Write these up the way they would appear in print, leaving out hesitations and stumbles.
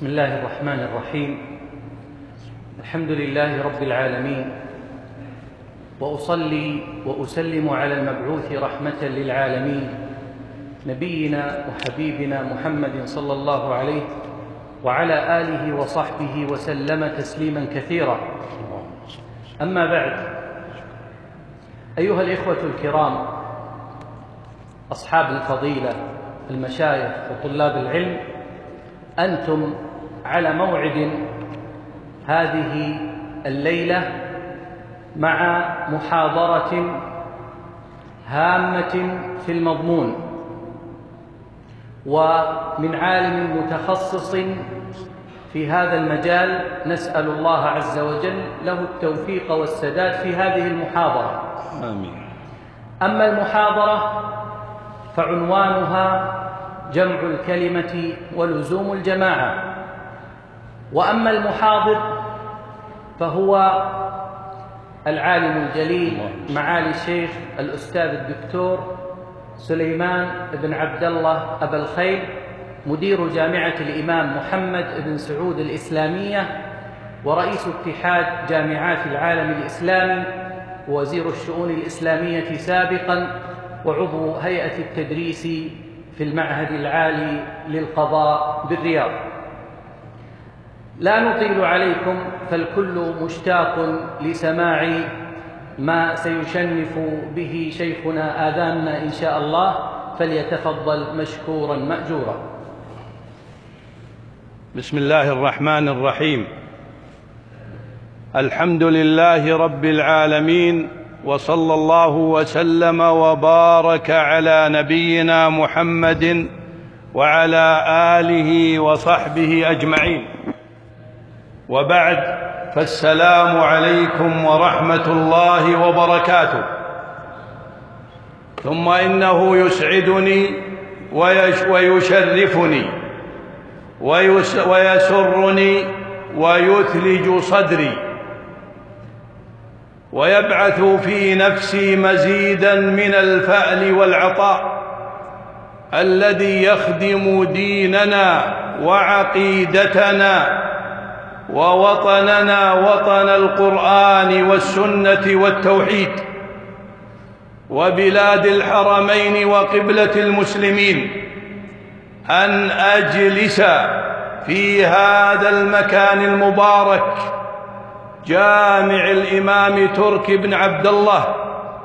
بسم الله الرحمن الرحيم. الحمد لله رب العالمين، وأصلي وأسلم على المبعوث رحمة للعالمين نبينا وحبيبنا محمد صلى الله عليه وعلى آله وصحبه وسلم تسليما كثيرا. أما بعد، أيها الإخوة الكرام، أصحاب الفضيلة، المشايخ وطلاب العلم، أنتم على موعد هذه الليلة مع محاضرة هامة في المضمون، ومن عالم متخصص في هذا المجال، نسأل الله عز وجل له التوفيق والسداد في هذه المحاضرة. آمين. أما المحاضرة فعنوانها جمع الكلمة ولزوم الجماعة، وأما المحاضر فهو العالم الجليل معالي الشيخ الأستاذ الدكتور سليمان بن عبد الله أبا الخير، مدير جامعة الإمام محمد بن سعود الإسلامية، ورئيس اتحاد جامعات العالم الإسلامي، ووزير الشؤون الإسلامية سابقا، وعضو هيئة التدريس في المعهد العالي للقضاء بالرياض. لا نطيل عليكم، فالكل مشتاق لسماع ما سيشنف به شيخنا آذاننا إن شاء الله، فليتفضل مشكورا مأجورا. بسم الله الرحمن الرحيم. الحمد لله رب العالمين، وصلى الله وسلم وبارك على نبينا محمد وعلى آله وصحبه أجمعين، وبعد، فالسلام عليكم ورحمة الله وبركاته. ثم إنه يسعدني ويشرفني ويسرني ويثلج صدري ويبعث في نفسي مزيدا من الفأل والعطاء الذي يخدم ديننا وعقيدتنا ووطننا، وطن القرآن والسنة والتوحيد، وبلاد الحرمين وقبلة المسلمين، أن أجلس في هذا المكان المبارك، جامع الإمام ترك بن عبد الله،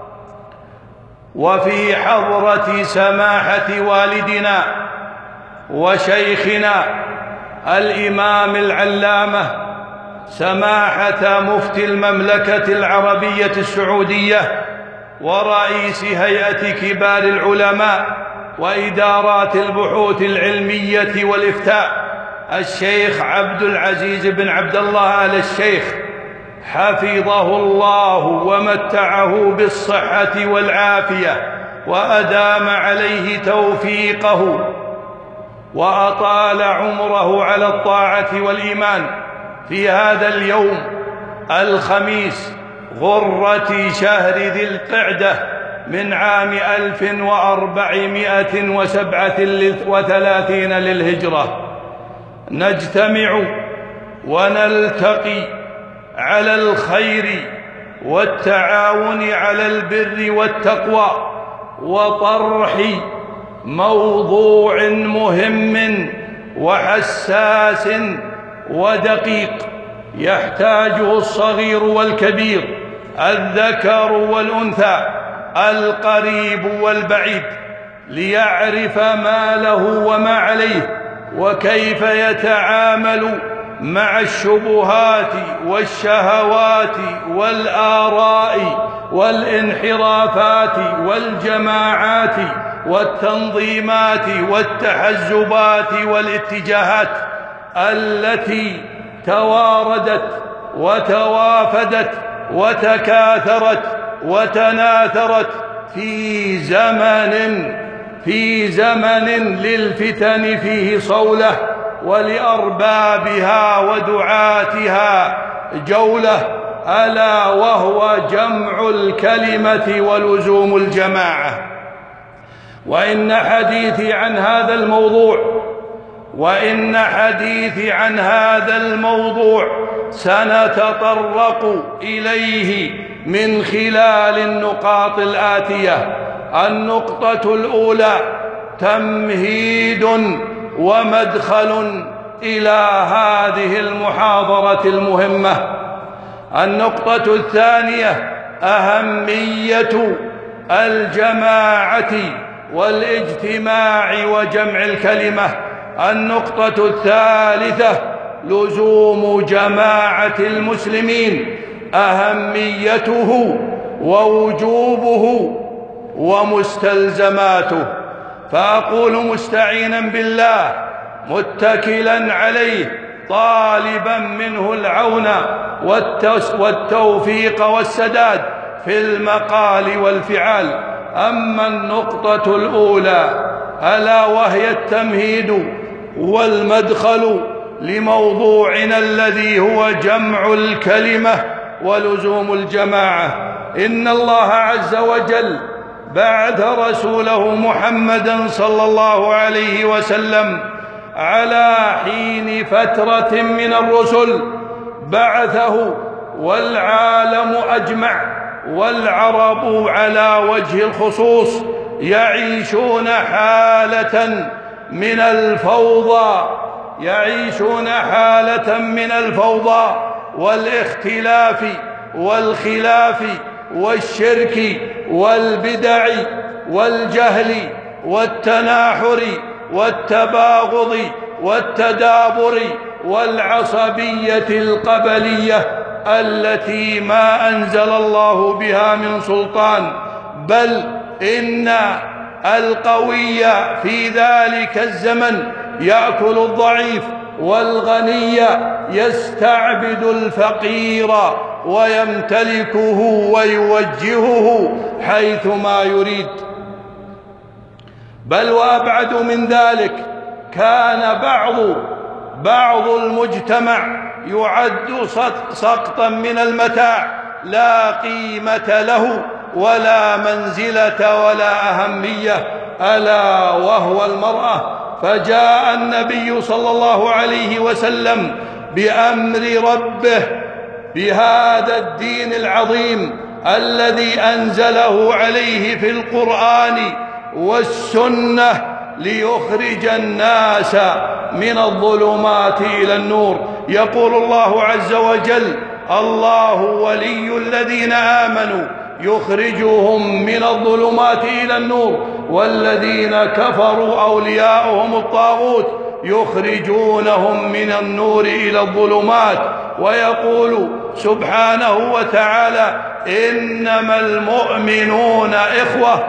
وفي حضرة سماحة والدنا وشيخنا الإمام العلامة سماحة مفتي المملكة العربية السعودية، ورئيس هيئة كبار العلماء وإدارات البحوث العلمية والإفتاء، الشيخ عبد العزيز بن عبد الله آل الشيخ، حفظه الله ومتعه بالصحة والعافية، وأدام عليه توفيقه، وأطال عمره على الطاعة والإيمان، في هذا اليوم الخميس غرة شهر ذي القعدة من عام 1437 للهجرة، نجتمع ونلتقي على الخير والتعاون على البر والتقوى، وطرح موضوع مهم وحساس ودقيق يحتاجه الصغير والكبير، الذكر والأنثى، القريب والبعيد، ليعرف ما له وما عليه، وكيف يتعامل مع الشبهات والشهوات والآراء والانحرافات والجماعات والتنظيمات والتحزبات والاتجاهات التي تواردت وتوافدت وتكاثرت وتناثرت في زمن للفتن فيه صولة، ولأربابها ودعاتها جولة، ألا وهو جمع الكلمة ولزوم الجماعة. وإن حديثي عن هذا الموضوع وإن حديثي عن هذا الموضوع سنتطرق إليه من خلال النقاط الآتية. النقطة الأولى تمهيد ومدخل إلى هذه المحاضرة المهمة. النقطة الثانية أهمية الجماعة والاجتماع وجمع الكلمة. النقطة الثالثة لزوم جماعة المسلمين، أهميته ووجوبه ومستلزماته. فأقول مستعينا بالله متكلا عليه طالبا منه العون والتوفيق والسداد في المقال والفعال. أما النقطة الأولى ألا وهي التمهيد والمدخل لموضوعنا الذي هو جمع الكلمة ولزوم الجماعة. إن الله عز وجل بعث رسوله محمدا صلى الله عليه وسلم على حين فترة من الرسل، بعثه والعالم أجمع والعرب على وجه الخصوص يعيشون حالة من الفوضى والاختلاف والخلاف والشرك والبدع والجهل والتناحر والتباغض والتدابر والعصبية القبلية التي ما أنزل الله بها من سلطان، بل إن القوي في ذلك الزمن يأكل الضعيف، والغني يستعبد الفقير ويمتلكه ويوجهه حيث ما يريد. بل وأبعد من ذلك، كان بعض المجتمع يعد سقطا من المتاع لا قيمة له ولا منزلة ولا أهمية، ألا وهو المرأة. فجاء النبي صلى الله عليه وسلم بأمر ربه بهذا الدين العظيم الذي أنزله عليه في القرآن والسنة ليخرج الناس من الظلمات إلى النور. يقول الله عز وجل: الله ولي الذين آمنوا يخرجهم من الظلمات إلى النور والذين كفروا أولياؤهم الطاغوت يخرجونهم من النور إلى الظلمات. ويقول سبحانه وتعالى: إنما المؤمنون إخوة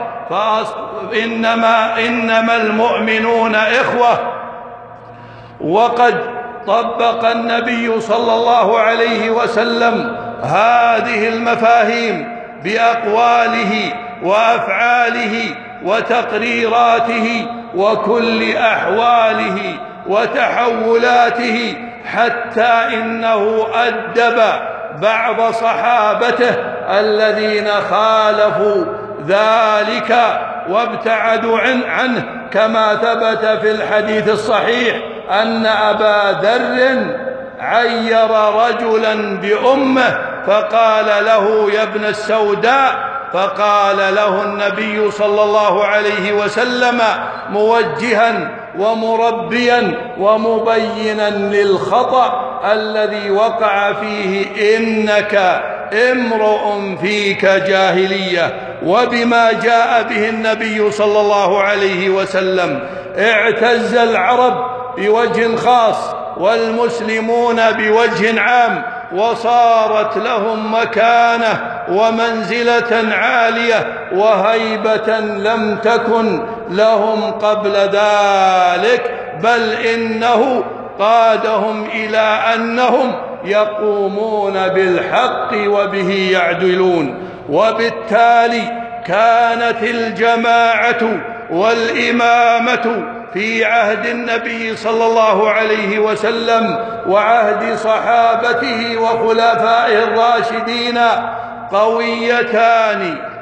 إنما المؤمنون إخوة. وقد طبق النبي صلى الله عليه وسلم هذه المفاهيم بأقواله وأفعاله وتقريراته وكل أحواله وتحولاته، حتى إنه أدب بعض صحابته الذين خالفوا ذلك وابتعدوا عنه، كما ثبت في الحديث الصحيح أن أبا ذر عير رجلا بأمه فقال له: يا ابن السوداء. فقال له النبي صلى الله عليه وسلم موجها ومربيا ومبينا للخطأ الذي وقع فيه: إنك امرؤ فيك جاهلية. وبما جاء به النبي صلى الله عليه وسلم اعتز العرب بوجه خاص والمسلمون بوجه عام، وصارت لهم مكانة ومنزلة عالية وهيبة لم تكن لهم قبل ذلك، بل إنه قادهم إلى أنهم يقومون بالحق وبه يعدلون. وبالتالي كانت الجماعة والإمامة في عهد النبي صلى الله عليه وسلم وعهد صحابته وخلفائه الراشدين قويتان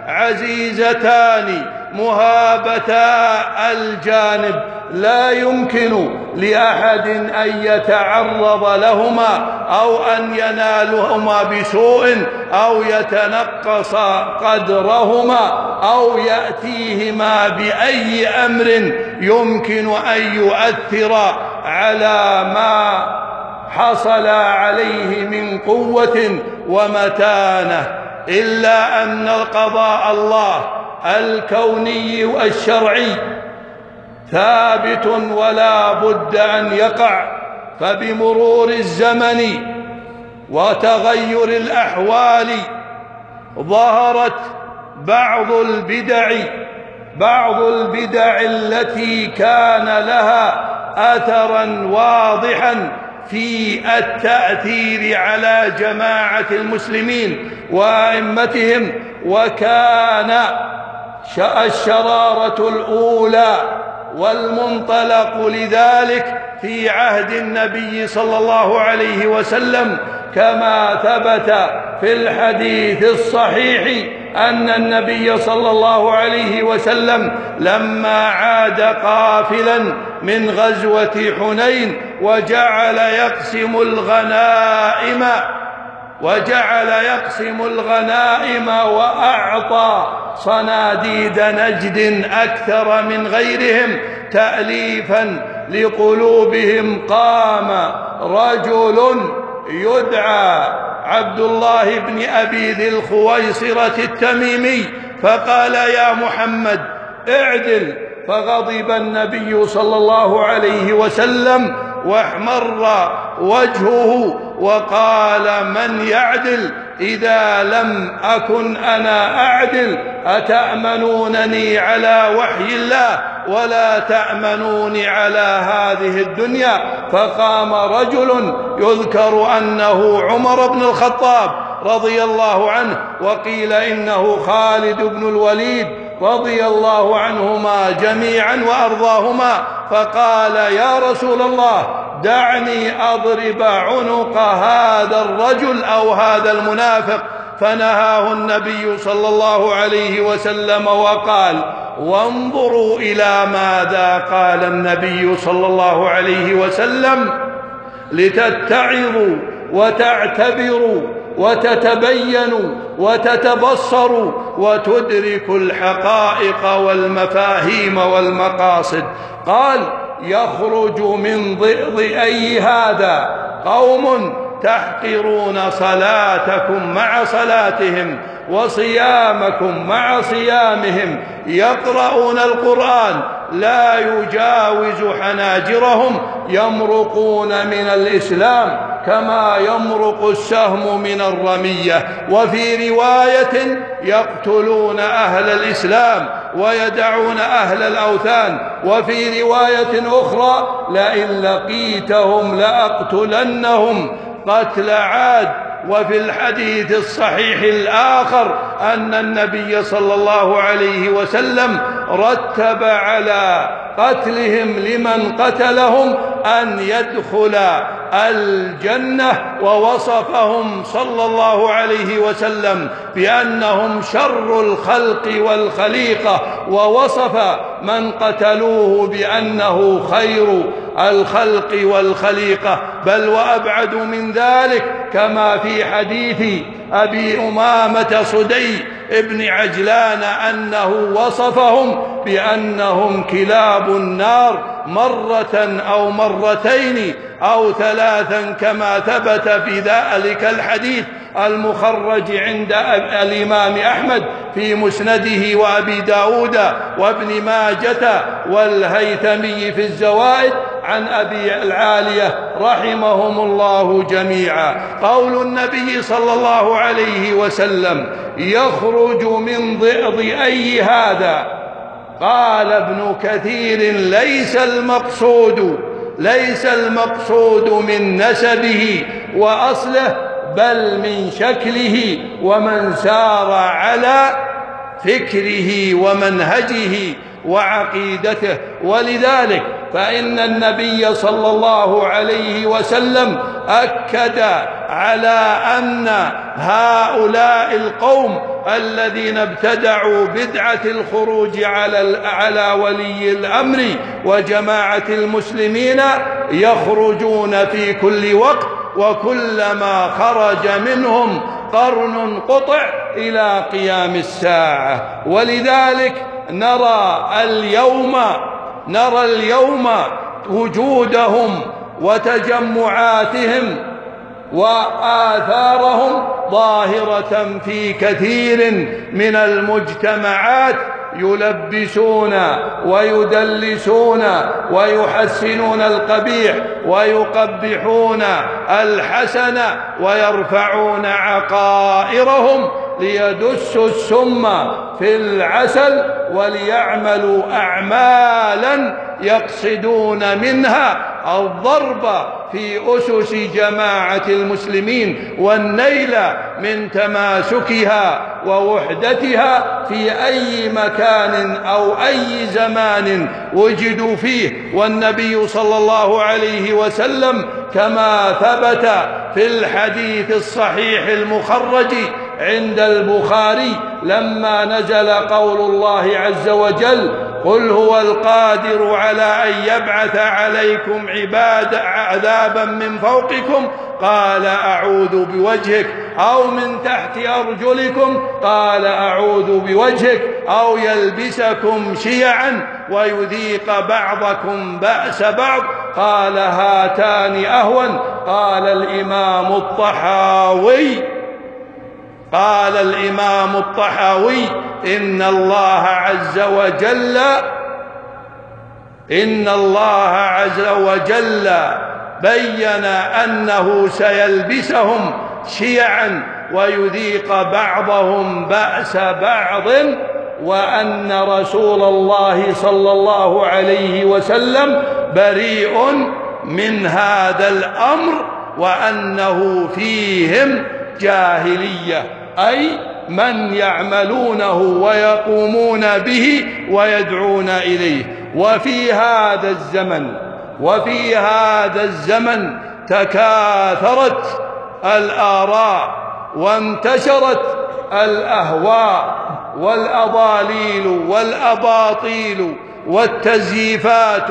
عزيزتان مهابتا الجانب، لا يمكن لأحد أن يتعرض لهما أو أن ينالهما بسوء أو يتنقص قدرهما أو يأتيهما بأي أمر يمكن أن يؤثر على ما حصل عليه من قوة ومتانة، إلا أن قضاء الله الكوني والشرعي ثابت ولا بد أن يقع. فبمرور الزمن وتغير الأحوال ظهرت بعض البدع التي كان لها أثرا واضحا في التأثير على جماعة المسلمين وأئمتهم، وكان الشرارة الأولى والمنطلق لذلك في عهد النبي صلى الله عليه وسلم، كما ثبت في الحديث الصحيح أن النبي صلى الله عليه وسلم لما عاد قافلا من غزوة حنين وجعل يقسم الغنائم وأعطى صناديد نجد أكثر من غيرهم تأليفا لقلوبهم، قام رجل يدعى عبد الله بن أبي ذي الخويصرة التميمي فقال: يا محمد اعدل. فغضب النبي صلى الله عليه وسلم واحمر وجهه وقال: من يعدل إذا لم أكن أنا أعدل؟ أتأمنونني على وحي الله ولا تأمنوني على هذه الدنيا؟ فقام رجل يذكر أنه عمر بن الخطاب رضي الله عنه، وقيل إنه خالد بن الوليد رضي الله عنهما جميعا وأرضاهما، فقال: يا رسول الله دعني أضرب عنق هذا الرجل أو هذا المنافق. فنهاه النبي صلى الله عليه وسلم وقال: وانظروا إلى ماذا قال النبي صلى الله عليه وسلم لتتعظوا وتعتبروا وتتبينوا وتتبصروا وتدركوا الحقائق والمفاهيم والمقاصد. قال: يخرج من ضئضئي هذا قوم تحقرون صلاتكم مع صلاتهم وصيامكم مع صيامهم، يقرؤون القرآن لا يجاوز حناجرهم، يمرقون من الإسلام كما يمرق السهم من الرمية. وفي رواية: يقتلون أهل الإسلام ويدعون أهل الأوثان. وفي رواية أخرى: لئن لقيتهم لأقتلنهم قتل عاد. وفي الحديث الصحيح الآخر أن النبي صلى الله عليه وسلم رتب على قتلهم لمن قتلهم أن يدخل الجنة، ووصفهم صلى الله عليه وسلم بأنهم شر الخلق والخليقة، ووصف من قتلوه بأنه خير الخلق والخليقة، بل وأبعد من ذلك، كما في حديث أبي أمامة صدي ابن عجلان أنه وصفهم بأنهم كلاب النار مرة أو مرتين أو ثلاثا، كما ثبت في ذلك الحديث المخرج عند الإمام أحمد في مسنده وأبي داود وابن ماجة والهيثمي في الزوائد عن أبي العالية رحمهم الله جميعا. قول النبي صلى الله عليه وسلم: يخرج من ضئضئي هذا. قال ابن كثير: ليس المقصود من نسبه وأصله، بل من شكله ومن سار على فكره ومنهجه وعقيدته. ولذلك فإن النبي صلى الله عليه وسلم أكد على أن هؤلاء القوم الذين ابتدعوا بدعة الخروج على ولي الأمر وجماعة المسلمين يخرجون في كل وقت، وكلما خرج منهم قرن قطع إلى قيام الساعة. ولذلك نرى اليوم وجودهم وتجمعاتهم وآثارهم ظاهرة في كثير من المجتمعات، يلبسون ويدلسون ويحسنون القبيح ويقبحون الحسن ويرفعون عقائرهم ليدسوا السم في العسل وليعملوا أعمالا يقصدون منها الضرب في أسس جماعة المسلمين والنيل من تماسكها ووحدتها في أي مكان أو أي زمان وجدوا فيه. والنبي صلى الله عليه وسلم كما ثبت في الحديث الصحيح المخرج عند البخاري لما نزل قول الله عز وجل: قل هو القادر على أن يبعث عليكم عذابا من فوقكم قال أعوذ بوجهك، أو من تحت أرجلكم قال أعوذ بوجهك، أو يلبسكم شيعا ويذيق بعضكم بأس بعض قال هاتان أهون. قال الإمام الطحاوي إن الله عز وجل بين أنه سيلبسهم شيعا ويذيق بعضهم بأس بعض، وأن رسول الله صلى الله عليه وسلم بريء من هذا الأمر، وأنه فيهم جاهلية، أي من يعملونه ويقومون به ويدعون إليه. وفي هذا الزمن تكاثرت الآراء وانتشرت الأهواء والأضاليل والأباطيل والتزييفات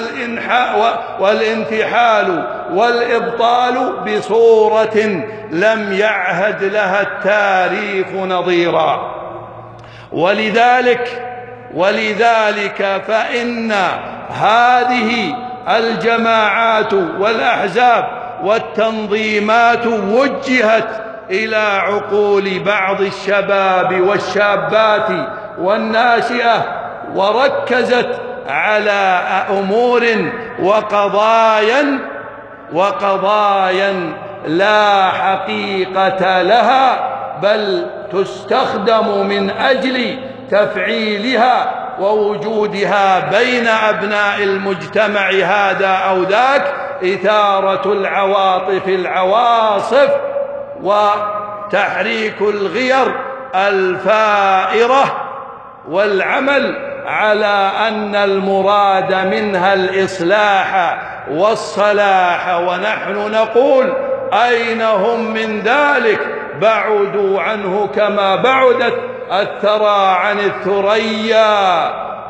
والانتحال والإبطال بصورة لم يعهد لها التاريخ نظيرا. ولذلك فإن هذه الجماعات والأحزاب والتنظيمات وجهت إلى عقول بعض الشباب والشابات والناشئة، وركزت على أمور وقضايا لا حقيقة لها، بل تستخدم من أجل تفعيلها ووجودها بين أبناء المجتمع هذا أو ذاك، إثارة العواصف وتحريك الغير الفائرة، والعمل على أن المراد منها الإصلاح والصلاح. ونحن نقول: أين هم من ذلك؟ بعدوا عنه كما بعدت الثرى عن الثريا،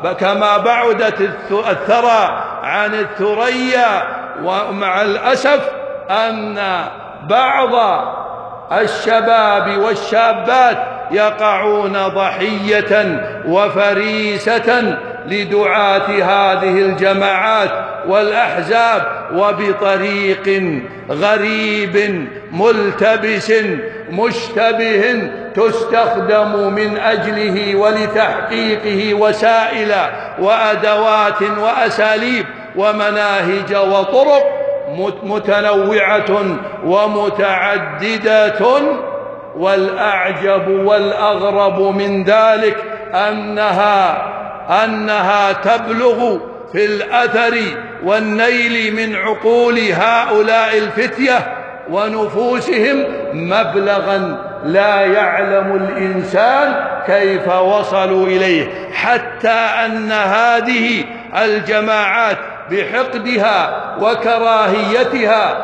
ومع الأسف أن بعض الشباب والشابات يقعون ضحية وفريسة لدعاة هذه الجماعات والأحزاب، وبطريق غريب ملتبس مشتبه تستخدم من أجله ولتحقيقه وسائل وأدوات وأساليب ومناهج وطرق متنوعة ومتعددة. والأعجب والأغرب من ذلك أنها تبلغ في الأثر والنيل من عقول هؤلاء الفتية ونفوسهم مبلغا لا يعلم الإنسان كيف وصلوا إليه، حتى أن هذه الجماعات بحقدها وكراهيتها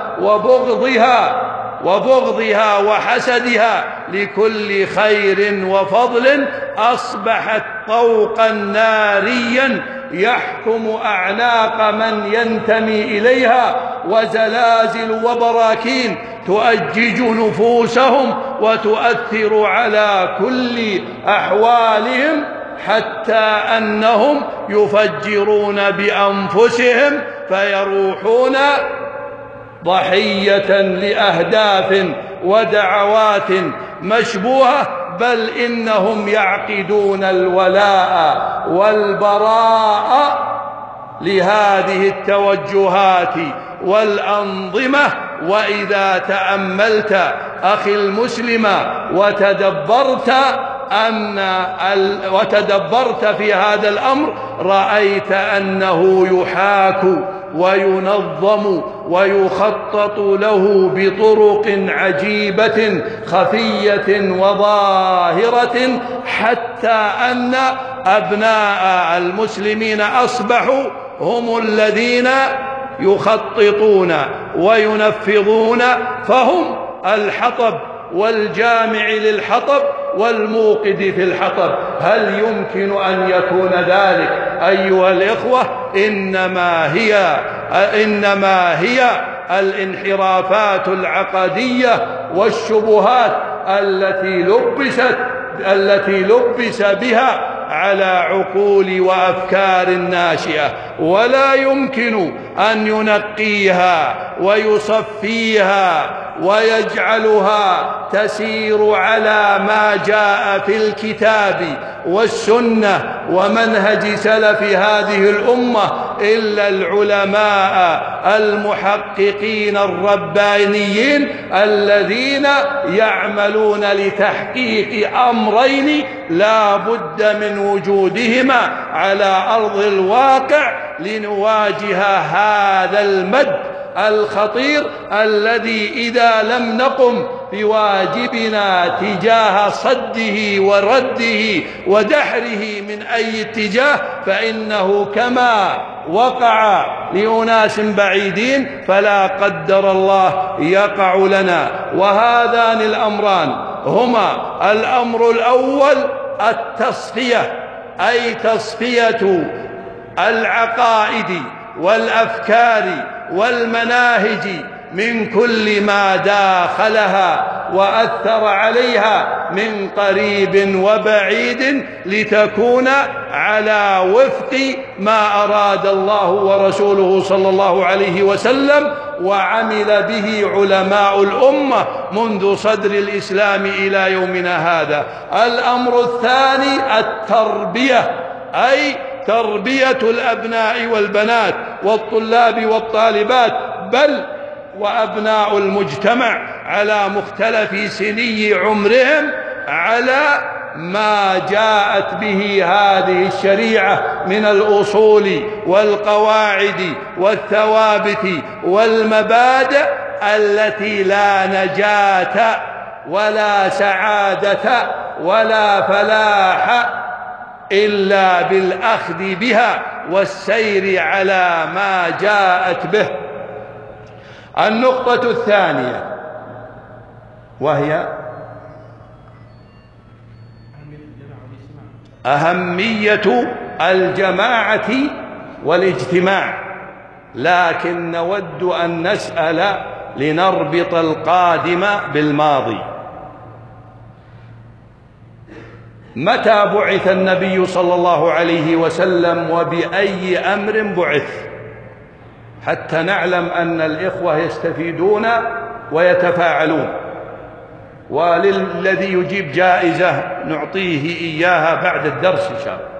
وبغضها وحسدها لكل خير وفضل أصبحت طوقا ناريا يحكم أعناق من ينتمي إليها، وزلازل وبراكين تؤجج نفوسهم وتؤثر على كل أحوالهم، حتى أنهم يفجرون بأنفسهم فيروحون ضحية لأهداف ودعوات مشبوهة، بل إنهم يعقدون الولاء والبراء لهذه التوجهات والأنظمة. وإذا تأملت أخي المسلم وتدبرت في هذا الأمر، رأيت أنه يحاك وينظم ويخطط له بطرق عجيبة خفية وظاهرة، حتى أن أبناء المسلمين أصبحوا هم الذين يخططون وينفذون، فهم الحطب والجامع للحطب والموقد في الحطب. هل يمكن أن يكون ذلك أيها الإخوة؟ إنما هي الانحرافات العقدية والشبهات التي لبس بها على عقول وأفكار ناشئة، ولا يمكن أن ينقيها ويصفيها ويجعلها تسير على ما جاء في الكتاب والسنة ومنهج سلف هذه الأمة إلا العلماء المحققين الربانيين الذين يعملون لتحقيق أمرين لا بد من وجودهما على أرض الواقع لنواجه هذا المد الخطير الذي إذا لم نقم بواجبنا تجاه صده ورده ودحره من أي اتجاه، فإنه كما وقع لأناس بعيدين فلا قدر الله يقع لنا. وهذان الأمران هما: الأمر الأول التصفية، أي تصفية العقائد والأفكار والمناهج من كل ما داخلها وأثر عليها من قريب وبعيد، لتكون على وفق ما أراد الله ورسوله صلى الله عليه وسلم وعمل به علماء الأمة منذ صدر الإسلام إلى يومنا هذا. الأمر الثاني التربية، أي تربية الأبناء والبنات والطلاب والطالبات، بل وأبناء المجتمع على مختلف سني عمرهم على ما جاءت به هذه الشريعة من الأصول والقواعد والثوابت والمبادئ التي لا نجاة ولا سعادة ولا فلاح إلا بالأخذ بها والسير على ما جاءت به. النقطة الثانية وهي أهمية الجماعة والاجتماع، لكن نود أن نسأل لنربط القادم بالماضي. متى بعث النبي صلى الله عليه وسلم وبأي أمر بعث، حتى نعلم أن الإخوة يستفيدون ويتفاعلون؟ وللذي يجيب جائزة نعطيه إياها بعد الدرس إن شاء الله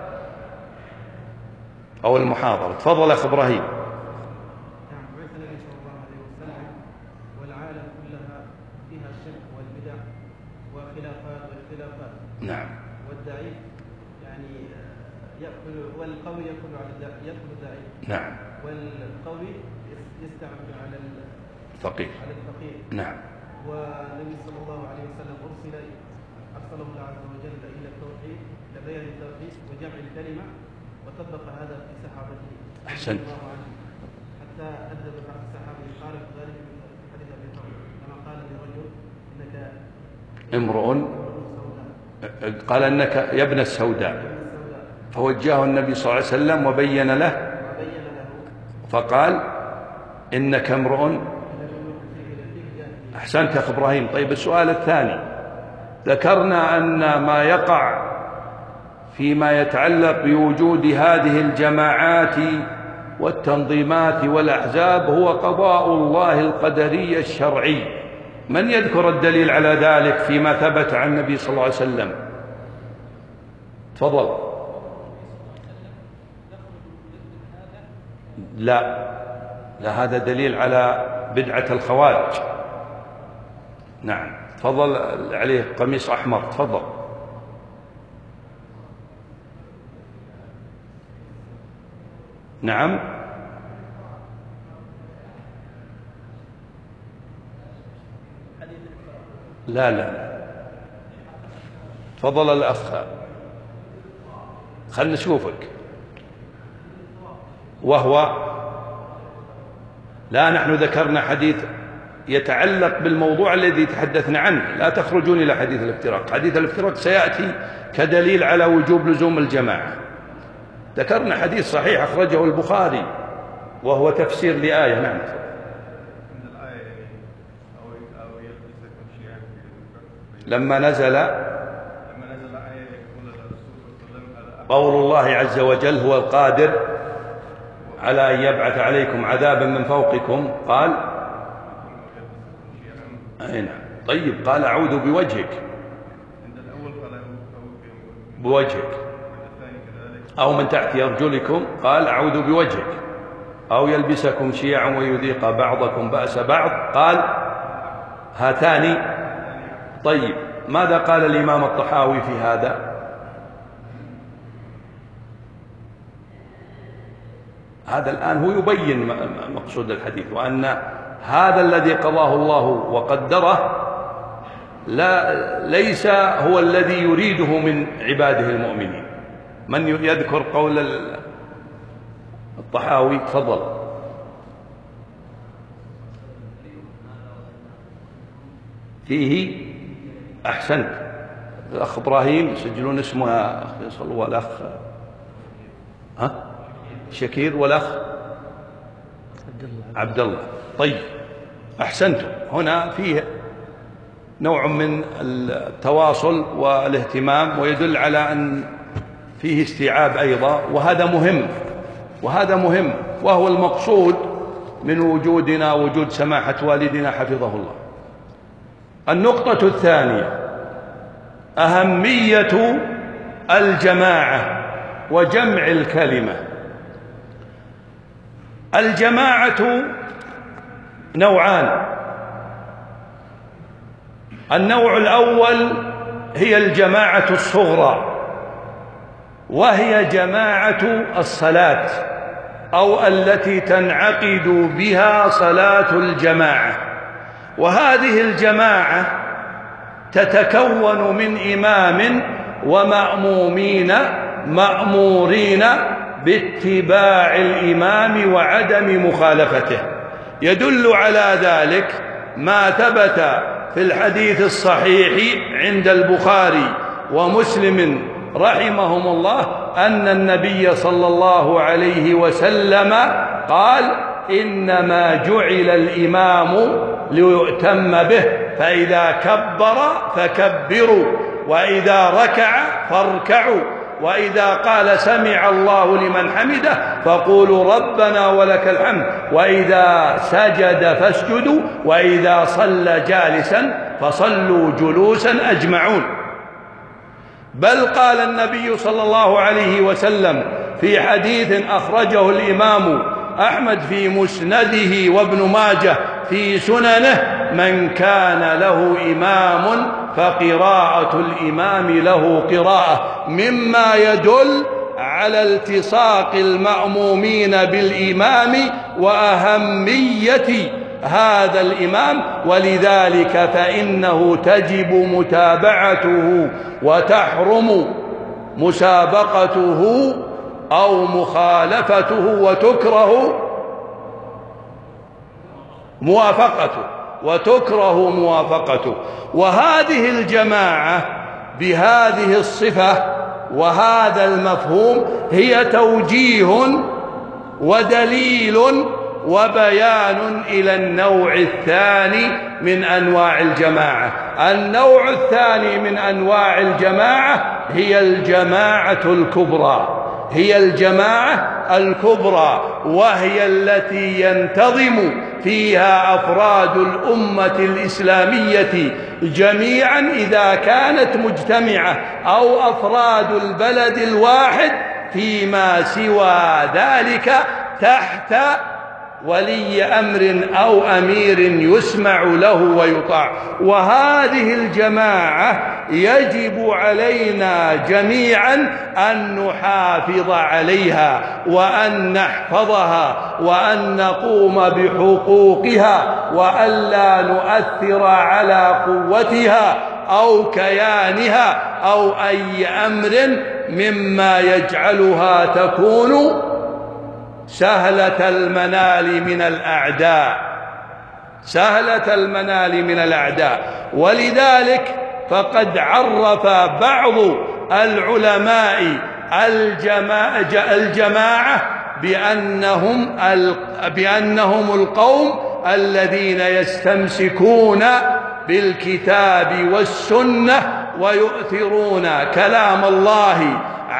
أو المحاضرة. تفضل أخ إبراهيم. بعث النبي صلى الله عليه وسلم والعالم كلها فيها الشرك والبدع وخلافات واختلافات. نعم. والضعيف يعني يأكل، والقوي يأكل على الضعيف. نعم. والقوي يستعمل على الفقير. نعم. والنبي صلى الله عليه وسلم أرسله الله عز وجل إلى التوحيد، لبيان التوحيد وجمع الكلمة، وطبق هذا في صحابته. أحسنت. خالف ذلك في حديث ابي هريره لما قال لرجل انك امرؤ، سوداء، قال انك يا ابن السوداء، فوجهه النبي صلى الله عليه وسلم وبين له فقال انك امرؤ. احسنت يا اخ ابراهيم. طيب السؤال الثاني، ذكرنا ان ما يقع فيما يتعلق بوجود هذه الجماعات والتنظيمات والأحزاب هو قضاء الله القدري الشرعي. من يذكر الدليل على ذلك فيما ثبت عن النبي صلى الله عليه وسلم؟ تفضل. لا، هذا دليل على بدعة الخوارج. نعم، تفضل. عليه قميص أحمر، تفضل. نعم. لا، تفضل الأخ، خلنا نشوفك. وهو لا، نحن ذكرنا حديث يتعلق بالموضوع الذي تحدثنا عنه، لا تخرجون إلى حديث الافتراق. حديث الافتراق سيأتي كدليل على وجوب لزوم الجماعة. ذكرنا حديث صحيح أخرجه البخاري وهو تفسير لآية. نعم. لما نزل قول الله عز وجل هو القادر على أن يبعث عليكم عذابا من فوقكم، قال أين؟ طيب، قال أعوذ بوجهك، بوجهك، أو من تحت أرجلكم، قال أعوذ بوجهك، أو يلبسكم شيعا ويذيق بعضكم بأس بعض، قال هاتان. طيب، ماذا قال الإمام الطحاوي في هذا؟ هذا الآن هو يبين مقصود الحديث، وأن هذا الذي قضاه الله وقدره ليس هو الذي يريده من عباده المؤمنين. من يذكر قول الطحاوي؟ تفضل. فيه أحسنت. الأخ إبراهيم يسجلون اسمه يا أخ فيصل، والأخ شكير، والأخ عبد الله. طيب، أحسنتم. هنا فيه نوع من التواصل والاهتمام، ويدل على أن فيه استيعاب أيضا، وهذا مهم، وهو المقصود من وجودنا، وجود سماحة والدنا حفظه الله. النقطة الثانية، أهمية الجماعة وجمع الكلمة. الجماعة نوعان. النوع الأول هي الجماعة الصغرى، وهي جماعة الصلاة، أو التي تنعقد بها صلاة الجماعة. وهذه الجماعة تتكون من إمام ومأمومين مأمورين باتباع الإمام وعدم مخالفته. يدل على ذلك ما ثبت في الحديث الصحيح عند البخاري ومسلم رحمهم الله أن النبي صلى الله عليه وسلم قال: إنما جعل الإمام ليؤتم به، فإذا كبر فكبروا، وإذا ركع فاركعوا، وإذا قال سمع الله لمن حمده فقولوا ربنا ولك الحمد، وإذا سجد فاسجدوا، وإذا صلى جالسا فصلوا جلوسا أجمعون. بل قال النبي صلى الله عليه وسلم في حديث أخرجه الإمام أحمد في مسنده وابن ماجه في سننه: من كان له إمام فقراءة الإمام له قراءة، مما يدل على التصاق المأمومين بالإمام وأهمية هذا الإمام، ولذلك فإنه تجب متابعته وتحرم مسابقته أو مخالفته، موافقته وتكره موافقته. وهذه الجماعة بهذه الصفة وهذا المفهوم هي توجيه ودليل وبيان إلى النوع الثاني من أنواع الجماعة. النوع الثاني من أنواع الجماعة هي الجماعة الكبرى، هي الجماعة الكبرى، وهي التي ينتظم فيها أفراد الأمة الإسلامية جميعا إذا كانت مجتمعة، أو أفراد البلد الواحد فيما سوى ذلك تحت ولي أمر أو أمير يسمع له ويطاع. وهذه الجماعة يجب علينا جميعا أن نحافظ عليها وأن نحفظها وأن نقوم بحقوقها، وأن لا نؤثر على قوتها أو كيانها أو أي أمر مما يجعلها تكون سهلة المنال من الأعداء، سهلة المنال من الأعداء. ولذلك فقد عرف بعض العلماء الجماعة بأنهم القوم الذين يستمسكون بالكتاب والسنة ويؤثرون كلام الله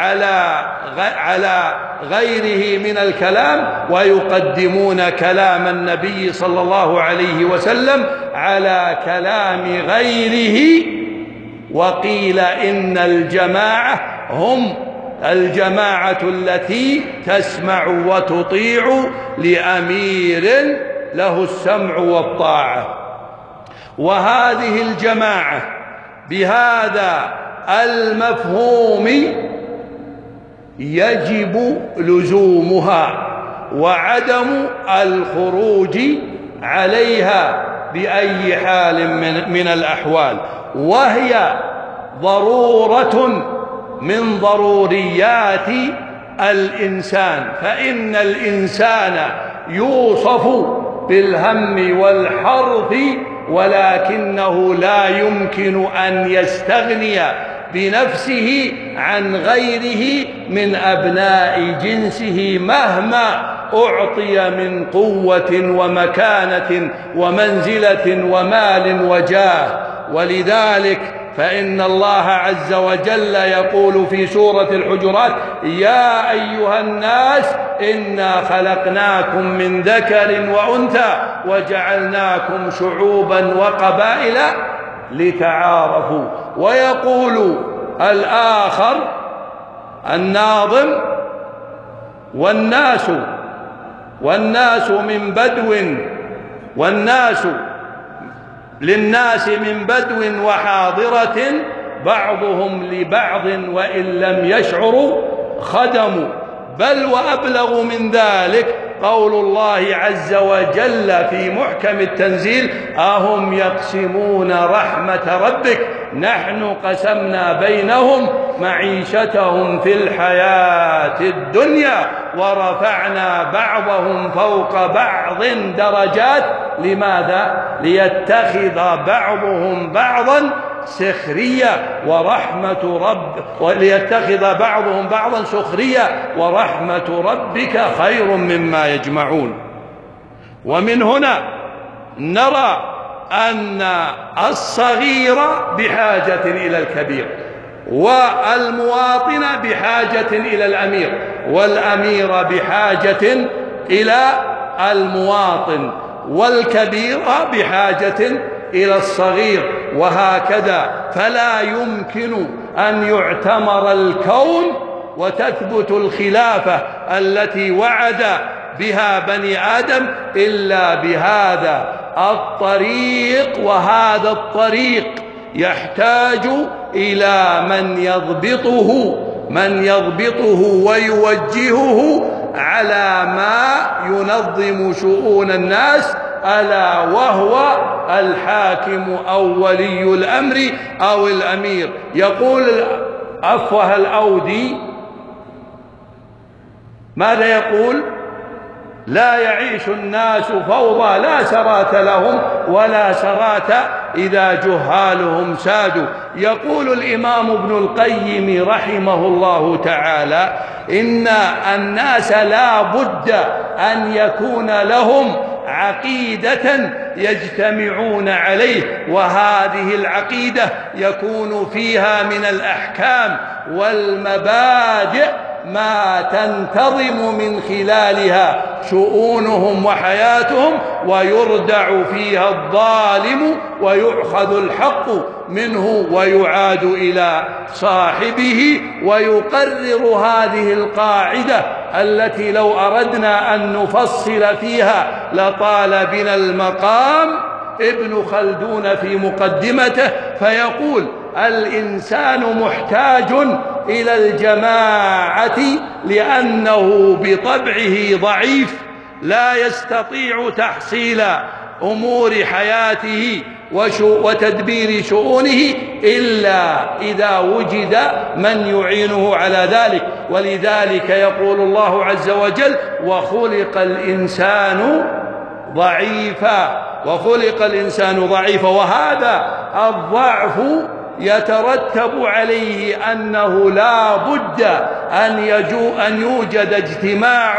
على غيره من الكلام، ويقدمون كلام النبي صلى الله عليه وسلم على كلام غيره. وقيل إن الجماعة هم الجماعة التي تسمع وتطيع لأمير له السمع والطاعة. وهذه الجماعة بهذا المفهوم يجب لزومها وعدم الخروج عليها بأي حال من الأحوال، وهي ضرورة من ضروريات الإنسان. فإن الإنسان يوصف بالهم والحرث، ولكنه لا يمكن أن يستغني بنفسه عن غيره من أبناء جنسه مهما أعطي من قوة ومكانة ومنزلة ومال وجاه. ولذلك فإن الله عز وجل يقول في سورة الحجرات: يا أيها الناس إنا خلقناكم من ذكر وأنثى وجعلناكم شعوبا وقبائل لتعارفوا. ويقول الآخر الناظم: والناس من بدو للناس من بدو وحاضرة بعضهم لبعض وإن لم يشعروا خدموا. بل وأبلغ من ذلك قول الله عز وجل في محكم التنزيل: أهم يقسمون رحمة ربك نحن قسمنا بينهم معيشتهم في الحياة الدنيا ورفعنا بعضهم فوق بعض درجات. لماذا؟ ليتخذ بعضهم بعضا سخرية وليتخذ بعضهم بعضا سخرية ورحمة ربك خير مما يجمعون. ومن هنا نرى أن الصغير بحاجة إلى الكبير، والمواطن بحاجة إلى الأمير، والأمير بحاجة إلى المواطن، والكبير بحاجة إلى الصغير، وهكذا. فلا يمكن أن يعتمر الكون وتثبت الخلافة التي وعد بها بني آدم إلا بهذا الطريق. وهذا الطريق يحتاج إلى من يضبطه ويوجهه على ما ينظم شؤون الناس، ألا وهو الحاكم أو ولي الأمر أو الأمير. يقول أفوه الأودي ماذا يقول؟ لا يعيش الناس فوضى، لا سرات لهم ولا سرات إذا جهالهم سادوا. يقول الإمام ابن القيم رحمه الله تعالى: إن الناس لا بد أن يكون لهم عقيدة يجتمعون عليه، وهذه العقيدة يكون فيها من الأحكام والمبادئ ما تنتظم من خلالها شؤونهم وحياتهم، ويردع فيها الظالم ويؤخذ الحق منه ويعاد إلى صاحبه. ويقرر هذه القاعدة التي لو أردنا أن نفصل فيها لطال بنا المقام ابن خلدون في مقدمته، فيقول: الإنسان محتاج إلى الجماعة لأنه بطبعه ضعيف، لا يستطيع تحصيل أمور حياته وتدبير شؤونه إلا إذا وجد من يعينه على ذلك. ولذلك يقول الله عز وجل: وخلق الإنسان ضعيفا، وخلق الإنسان ضعيفا. وهذا الضعف يترتب عليه أنه لا بد أن يوجد اجتماع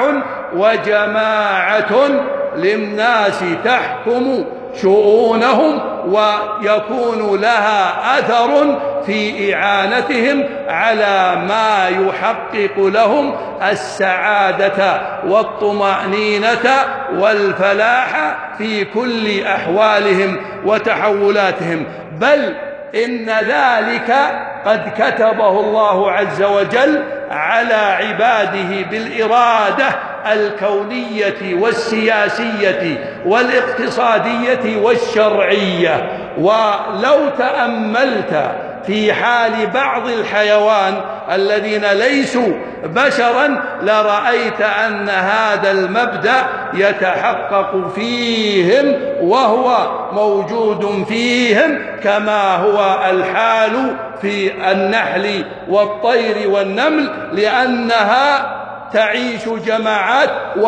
وجماعة للناس تحكم شؤونهم، ويكون لها أثر في إعانتهم على ما يحقق لهم السعادة والطمأنينة والفلاح في كل أحوالهم وتحولاتهم. بل إن ذلك قد كتبه الله عز وجل على عباده بالإرادة الكونية والسياسية والاقتصادية والشرعية. ولو تأملت في حال بعض الحيوان الذين ليسوا بشرا لرأيت أن هذا المبدأ يتحقق فيهم وهو موجود فيهم، كما هو الحال في النحل والطير والنمل، لأنها تعيش جماعات،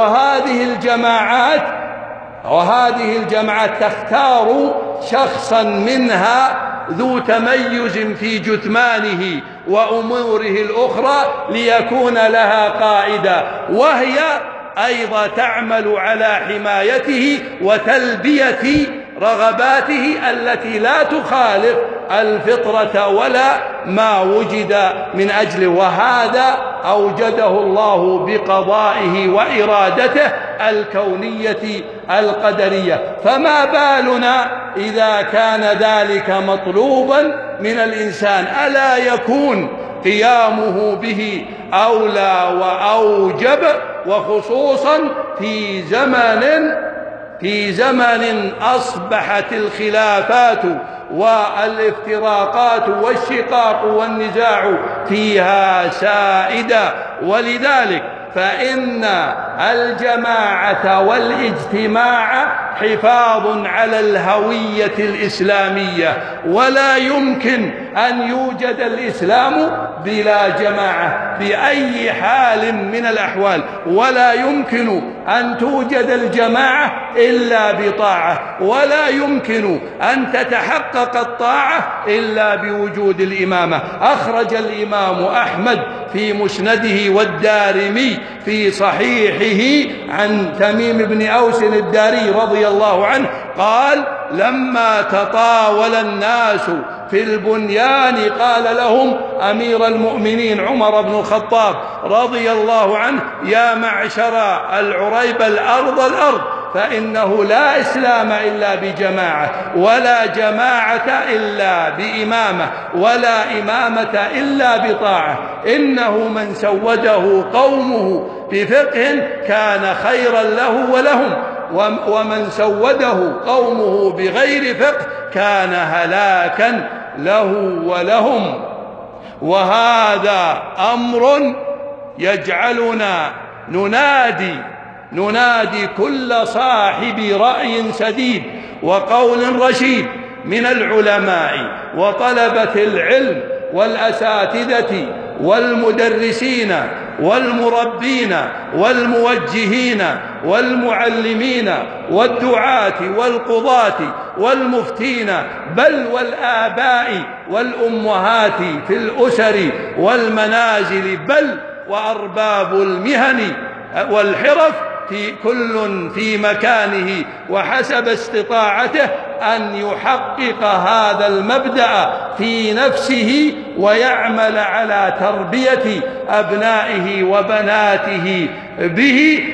وهذه الجماعات تختار شخصا منها ذو تميز في جثمانه وأموره الأخرى ليكون لها قائدا، وهي أيضا تعمل على حمايته وتلبية رغباته التي لا تخالف الفطرة ولا ما وجد من أجله. وهذا أوجده الله بقضائه وإرادته الكونية القدرية. فما بالنا إذا كان ذلك مطلوبا من الإنسان؟ ألا يكون قيامه به أولى وأوجب، وخصوصا في زمن أصبحت الخلافات والافتراقات والشقاق والنزاع فيها سائدة. ولذلك فإن الجماعة والاجتماع حفاظ على الهوية الإسلامية، ولا يمكن أن يوجد الإسلام بلا جماعة بأي حال من الأحوال، ولا يمكن أن توجد الجماعة إلا بطاعة، ولا يمكن أن تتحقق الطاعة إلا بوجود الإمامة. أخرج الإمام أحمد في مسنده والدارمي في صحيحه عن تميم بن أوس الداري رضي الله عنه قال: لما تطاول الناس في البنيان قال لهم أمير المؤمنين عمر بن الخطاب رضي الله عنه: يا معشر العريب الأرض، فإنه لا إسلام إلا بجماعة، ولا جماعة إلا بإمامة، ولا إمامة إلا بطاعة. إنه من سوده قومه بفقه كان خيرا له ولهم، ومن سوده قومه بغير فقه كان هلاكا له ولهم. وهذا أمر يجعلنا ننادي كل صاحب رأي سديد وقول رشيد من العلماء وطلبة العلم والأساتذة والمدرسين والمربين والموجهين والمعلمين والدعاة والقضاة والمفتين، بل والآباء والأمهات في الأسر والمنازل، بل وأرباب المهن والحرف، كل في مكانه وحسب استطاعته، أن يحقق هذا المبدأ في نفسه ويعمل على تربية أبنائه وبناته به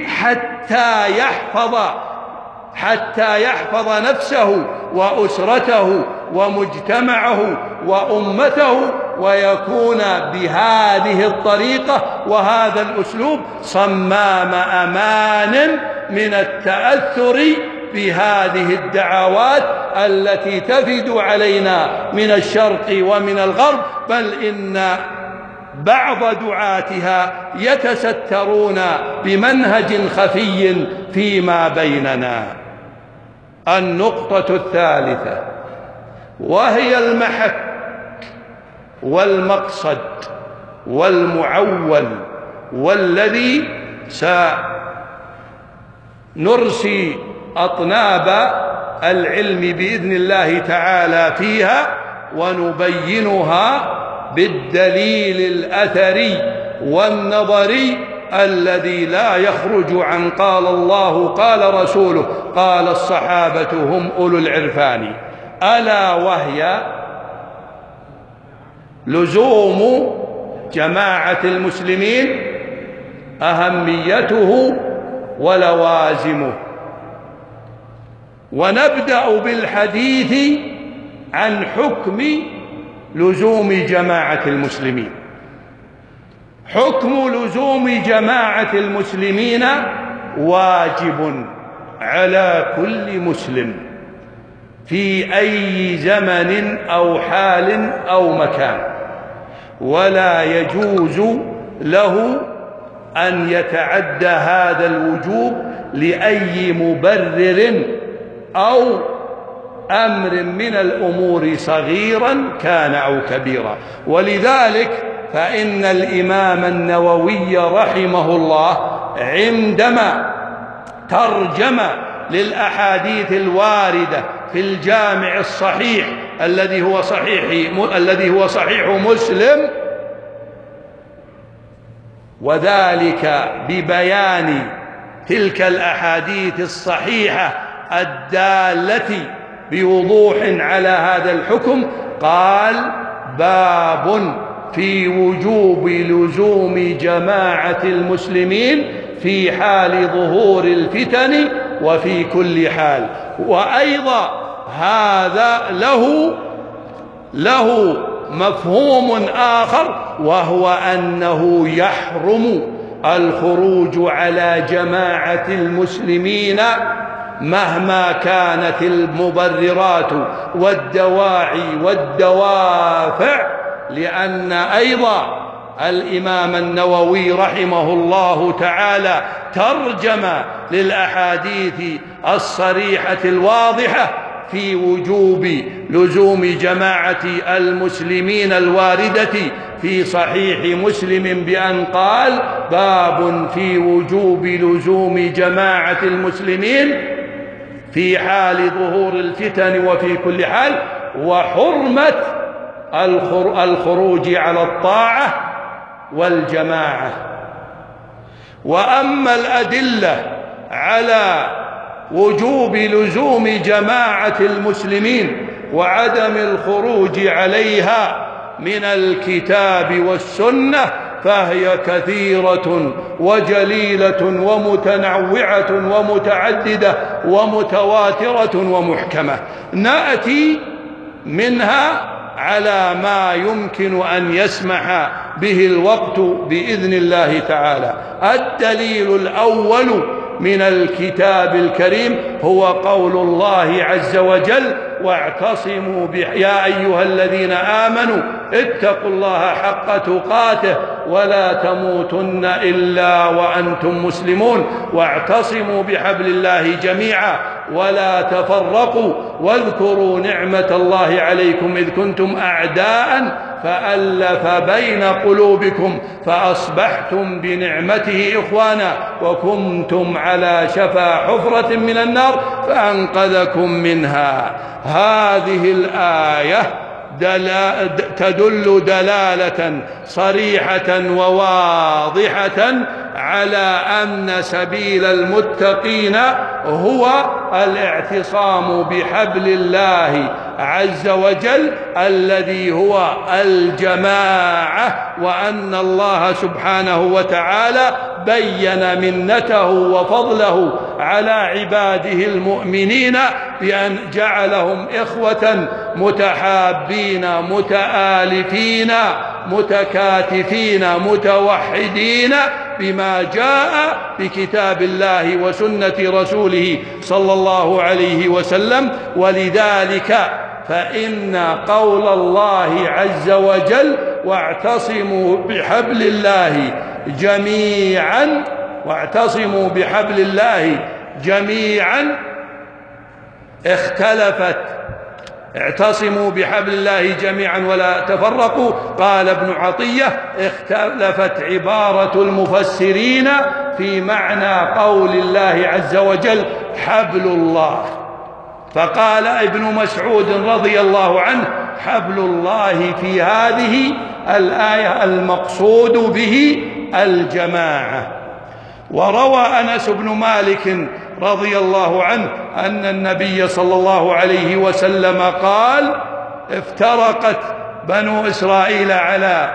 حتى يحفظ نفسه وأسرته ومجتمعه وأمته، ويكون بهذه الطريقة وهذا الأسلوب صمام أمان من التأثر بهذه الدعوات التي تفد علينا من الشرق ومن الغرب، بل إن بعض دعاتها يتسترون بمنهج خفي فيما بيننا. النقطة الثالثة وهي المحك والمقصد والمعول، والذي سنرسي أطناب العلم بإذن الله تعالى فيها ونبينها بالدليل الأثري والنظري الذي لا يخرج عن قال الله قال رسوله قال الصحابة هم أولو العرفان، ألا وهي لزوم جماعة المسلمين، أهميته ولوازمه. ونبدأ بالحديث عن حكم لزوم جماعة المسلمين. حكم لزوم جماعة المسلمين واجب على كل مسلم في أي زمن أو حال أو مكان، ولا يجوز له أن يتعدى هذا الوجوب لأي مبرر أو أمر من الأمور صغيرا كان أو كبيرا. ولذلك فإن الإمام النووي رحمه الله عندما ترجم للأحاديث الواردة في الجامع الصحيح الذي هو صحيح مسلم، وذلك ببيان تلك الأحاديث الصحيحة الدالة بوضوح على هذا الحكم، قال: باب في وجوب لزوم جماعة المسلمين في حال ظهور الفتن وفي كل حال. وأيضا هذا له مفهوم آخر، وهو أنه يحرم الخروج على جماعة المسلمين مهما كانت المبررات والدواعي والدوافع، لأن أيضا الإمام النووي رحمه الله تعالى ترجم للأحاديث الصريحة الواضحة في وجوب لزوم جماعة المسلمين الواردة في صحيح مسلم بأن قال: باب في وجوب لزوم جماعة المسلمين في حال ظهور الفتن وفي كل حال، وحرمة الخروج على الطاعة والجماعة. وأما الأدلة على وجوب لزوم جماعة المسلمين وعدم الخروج عليها من الكتاب والسنة فهي كثيرة وجليلة ومتنوعة ومتعددة ومتواترة ومحكمة، نأتي منها على ما يمكن أن يسمح به الوقت بإذن الله تعالى. الدليل الأول من الكتاب الكريم هو قول الله عز وجل: واعتصموا يا أيها الذين آمنوا اتقوا الله حق تقاته ولا تموتن إلا وأنتم مسلمون، واعتصموا بحبل الله جميعا ولا تفرقوا، واذكروا نعمة الله عليكم إذ كنتم أعداء فألف بين قلوبكم فأصبحتم بنعمته إخوانا وكنتم على شفا حفرة من النار فأنقذكم منها. هذه الآية تدل دلالة صريحة وواضحة على أن سبيل المتقين هو الاعتصام بحبل الله عز وجل الذي هو الجماعة، وأن الله سبحانه وتعالى بين منته وفضله على عباده المؤمنين بأن جعلهم إخوة متحابين متآلفين متكاتفين متوحدين بما جاء بكتاب الله وسنة رسوله صلى الله عليه وسلم. ولذلك فإن قول الله عز وجل واعتصموا بحبل الله جميعا واعتصموا بحبل الله جميعا اختلفت اعتصموا بحبل الله جميعا ولا تفرقوا. قال ابن عطية اختلفت عبارة المفسرين في معنى قول الله عز وجل حبل الله، فقال ابن مسعود رضي الله عنه حبل الله في هذه الآية المقصود به الجماعة. وروى أنس بن مالك رضي الله عنه أن النبي صلى الله عليه وسلم قال افترقت بنو إسرائيل على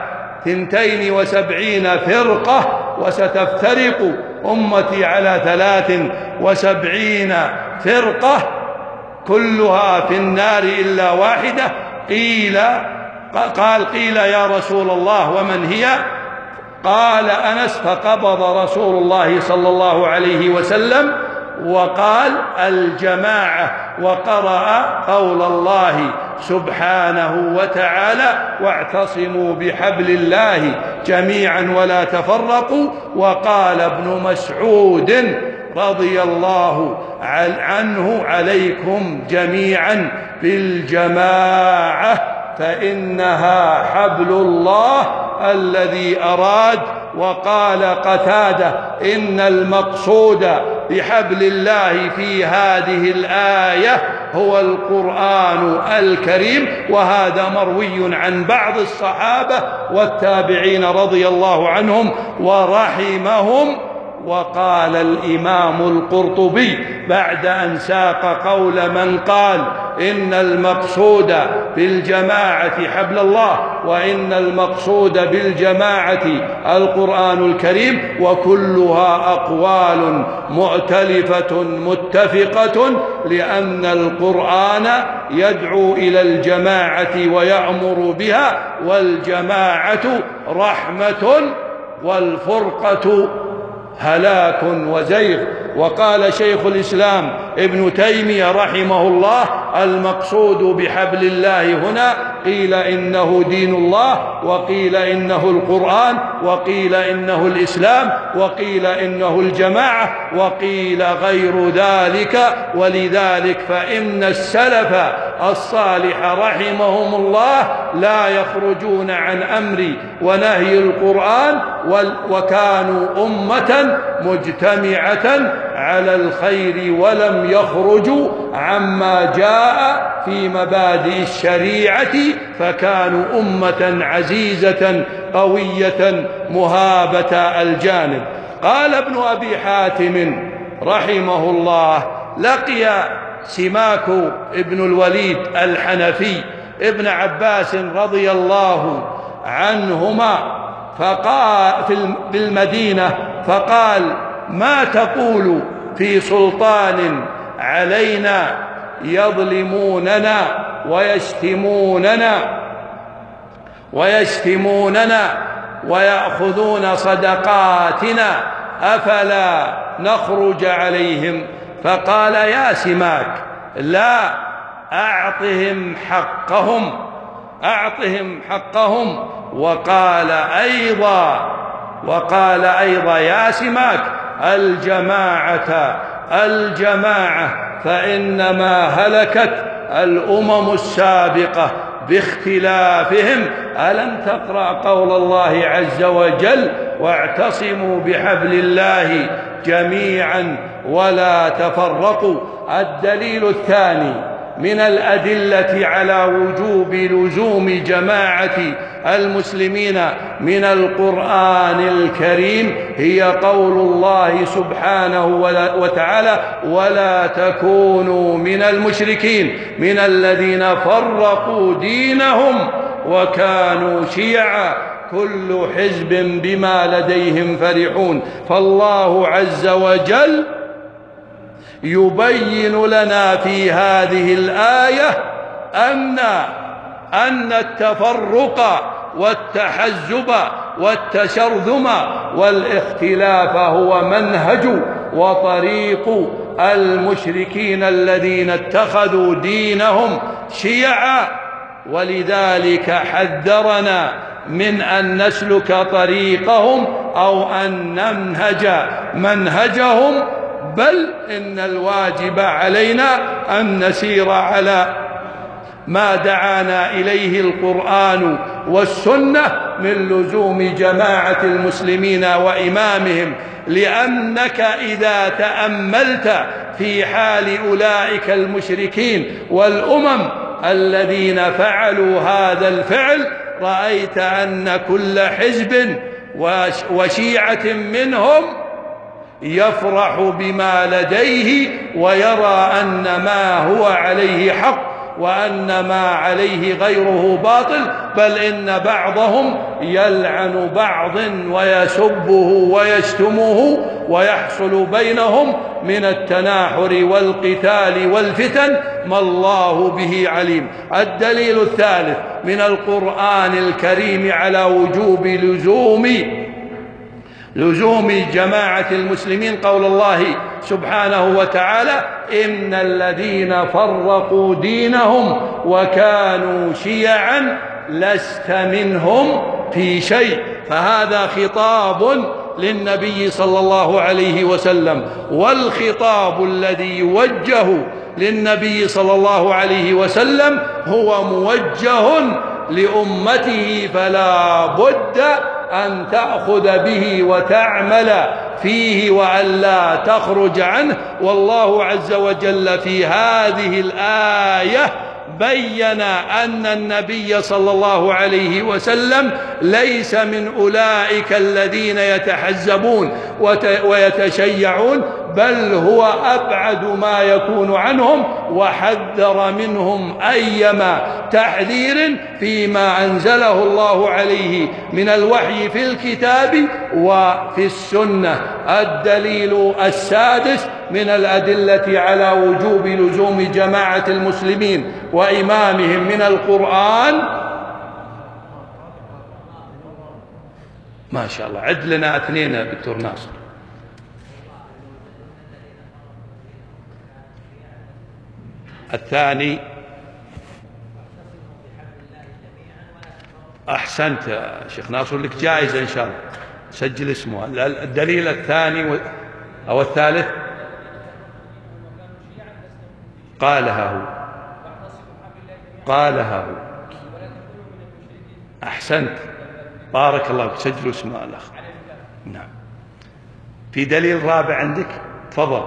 72 فرقة وستفترق أمتي على 73 فرقة كلها في النار إلا واحدة. قيل يا رسول الله ومن هي؟ قال أنس فقبض رسول الله صلى الله عليه وسلم وقال الجماعة، وقرأ قول الله سبحانه وتعالى واعتصموا بحبل الله جميعا ولا تفرقوا. وقال ابن مسعود رضي الله عنه عليكم جميعا بالجماعة فإنها حبل الله الذي أراد. وقال قتادة إن المقصود بحبل الله في هذه الآية هو القرآن الكريم، وهذا مروي عن بعض الصحابة والتابعين رضي الله عنهم ورحمهم. وقال الإمام القرطبي بعد أن ساق قول من قال إن المقصود بالجماعة حبل الله وإن المقصود بالجماعة القرآن الكريم وكلها أقوال مؤتلفة متفقة، لأن القرآن يدعو إلى الجماعة ويأمر بها، والجماعة رحمة والفرقة هلاك وزيغ. وقال شيخ الإسلام ابن تيمية رحمه الله المقصود بحبل الله هنا قيل إنه دين الله، وقيل إنه القرآن، وقيل إنه الإسلام، وقيل إنه الجماعة، وقيل غير ذلك. ولذلك فإن السلف الصالح رحمهم الله لا يخرجون عن أمر ونهي القرآن، وكانوا أمة مجتمعة على الخير ولم يخرجوا عما جاء في مبادئ الشريعة، فكانوا أمة عزيزة قوية مهابة الجانب. قال ابن أبي حاتم رحمه الله لقي سماك ابن الوليد الحنفي ابن عباس رضي الله عنهما فقال بالمدينة فقال ما تقول في سلطان علينا يظلموننا ويشتموننا ويأخذون صدقاتنا أفلا نخرج عليهم؟ فقال يا سماك لا، أعطهم حقهم. وقال أيضا يا سماك الجماعة فإنما هلكت الأمم السابقة باختلافهم. ألم تقرأ قول الله عز وجل: واعتصموا بحبل الله جميعا ولا تفرقوا. الدليل الثاني من الأدلة على وجوب لزوم جماعة المسلمين من القرآن الكريم هي قول الله سبحانه وتعالى: ولا تكونوا من المشركين من الذين فرقوا دينهم وكانوا شيعا كل حزب بما لديهم فرحون. فالله عز وجل يبين لنا في هذه الآية أن التفرق والتحزب والتشرذم والاختلاف هو منهج وطريق المشركين الذين اتخذوا دينهم شيعا. ولذلك حذرنا من أن نسلك طريقهم أو أن ننهج منهجهم، بل إن الواجب علينا أن نسير على ما دعانا إليه القرآن والسنة من لزوم جماعة المسلمين وإمامهم. لأنك إذا تأملت في حال أولئك المشركين والأمم الذين فعلوا هذا الفعل رأيت أن كل حزب وشيعة منهم يفرح بما لديه ويرى أن ما هو عليه حق وأن ما عليه غيره باطل، بل إن بعضهم يلعن بعض ويسبه ويشتمه ويحصل بينهم من التناحر والقتال والفتن ما الله به عليم. الدليل الثالث من القرآن الكريم على وجوب لزوم جماعة المسلمين قول الله سبحانه وتعالى: إن الذين فرقوا دينهم وكانوا شيعا لست منهم في شيء. فهذا خطاب للنبي صلى الله عليه وسلم، والخطاب الذي يوجه للنبي صلى الله عليه وسلم هو موجه لأمته، فلا بد أن تأخذ به وتعمل فيه وأن لا تخرج عنه. والله عز وجل في هذه الآية بين أن النبي صلى الله عليه وسلم ليس من أولئك الذين يتحزبون ويتشيعون، بل هو أبعد ما يكون عنهم، وحذر منهم أيما تحذير فيما أنزله الله عليه من الوحي في الكتاب وفي السنة. الدليل السادس من الأدلة على وجوب لزوم جماعة المسلمين وإمامهم من القرآن. ما شاء الله، عد لنا اثنين يا دكتور ناصر. الثاني أحسنت يا شيخ ناصر، لك جائزة إن شاء الله، سجل اسمه. الدليل الثاني أو الثالث قالها هو. أحسنت، بارك الله فيك، سجلوا اسم الأخ. نعم. في دليل رابع عندك؟ تفضل.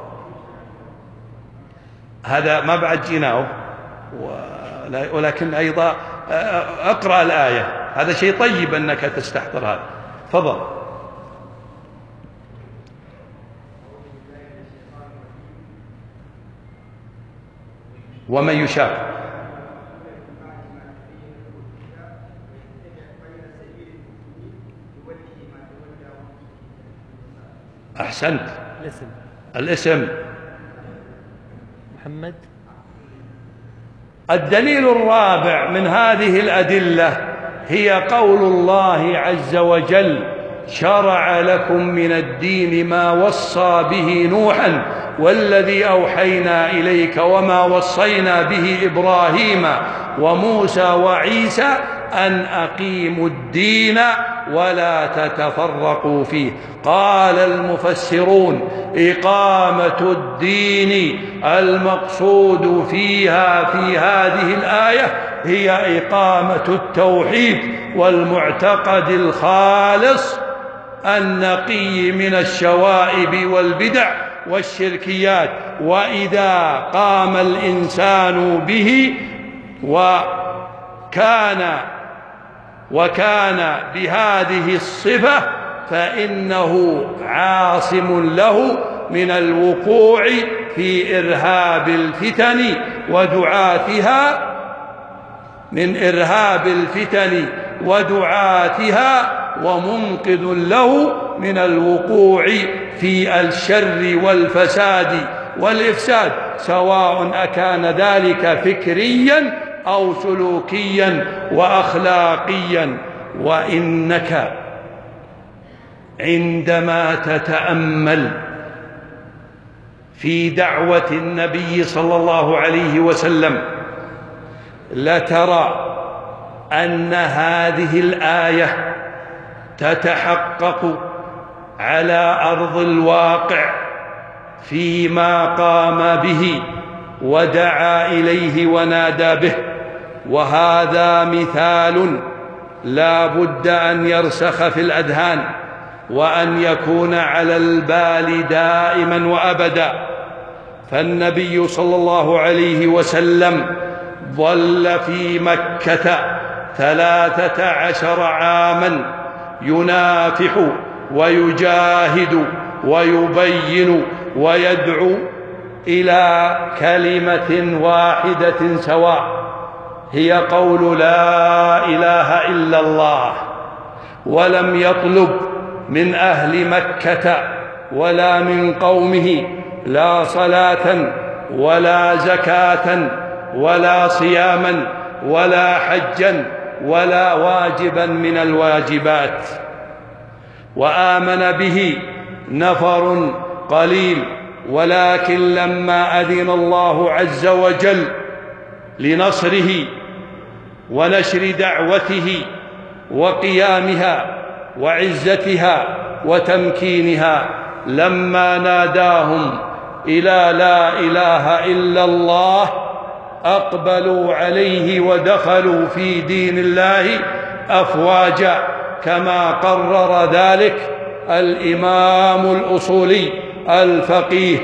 هذا ما بعد جيناه، ولكن أيضا أقرأ الآية، هذا شيء طيب أنك تستحضر هذا. تفضل. ومن يشاق. أحسنت. الاسم محمد. الدليل الرابع من هذه الأدلة هي قول الله عز وجل: شرع لكم من الدين ما وصى به نوحا والذي أوحينا إليك وما وصينا به إبراهيم وموسى وعيسى أن أقيموا الدين ولا تتفرقوا فيه. قال المفسرون: إقامة الدين المقصود فيها في هذه الآية هي إقامة التوحيد والمعتقد الخالص النقي من الشوائب والبدع والشركيات. وإذا قام الإنسان به وكان بهذه الصفة فإنه عاصم له من الوقوع في إرهاب الفتن ودعاتها ومنقذ له من الوقوع في الشر والفساد والإفساد، سواء أكان ذلك فكريا أو سلوكيا وأخلاقيا. وإنك عندما تتأمل في دعوة النبي صلى الله عليه وسلم لترى أن هذه الآية تتحقق على أرض الواقع فيما قام به ودعا إليه ونادى به. وهذا مثال لا بد أن يرسخ في الأذهان وأن يكون على البال دائما وأبدا. فالنبي صلى الله عليه وسلم ظل في مكة 13 عاما ينافح ويجاهد ويبين ويدعو إلى كلمة واحدة سواء، هي قول لا إله إلا الله. ولم يطلب من أهل مكة ولا من قومه لا صلاة ولا زكاة ولا صياما ولا حجا ولا واجبا من الواجبات. وآمن به نفر قليل، ولكن لما أذن الله عز وجل لنصره ونشر دعوته وقيامها وعزتها وتمكينها، لما ناداهم إلى لا إله إلا الله أقبلوا عليه ودخلوا في دين الله أفواجا، كما قرر ذلك الإمام الأصولي الفقيه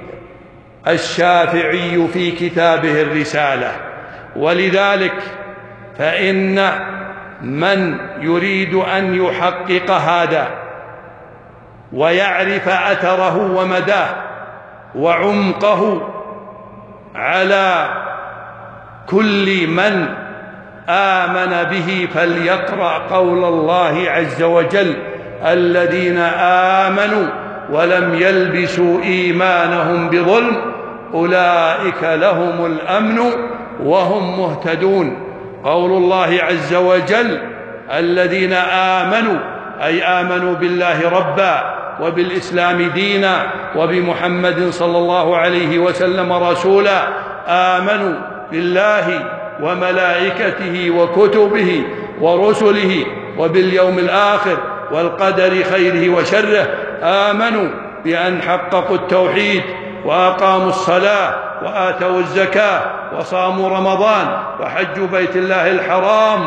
الشافعي في كتابه الرسالة. ولذلك فإن من يريد أن يحقق هذا ويعرف أثره ومداه وعمقه على كل من آمن به فليقرأ قول الله عز وجل: الذين آمنوا ولم يلبسوا إيمانهم بظلم أولئك لهم الأمن وهم مهتدون. قول الله عز وجل: الذين آمنوا أي آمنوا بالله ربا وبالإسلام دينا وبمحمد صلى الله عليه وسلم رسولا، آمنوا بالله وملائكته وكتبه ورسله وباليوم الآخر والقدر خيره وشره، آمنوا بأن حققوا التوحيد وأقاموا الصلاة وآتوا الزكاة وصاموا رمضان وحجوا بيت الله الحرام،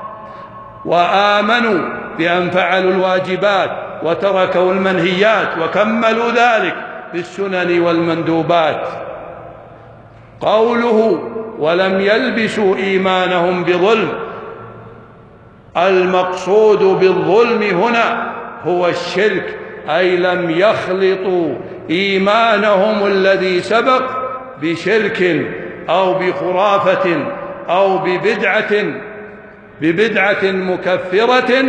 وآمنوا بأن فعلوا الواجبات وتركوا المنهيات وكملوا ذلك بالسنن والمندوبات. قوله ولم يلبسوا إيمانهم بظلم، المقصود بالظلم هنا هو الشرك، أي لم يخلطوا إيمانهم الذي سبق بشرك أو بخرافة أو ببدعة مكفرة.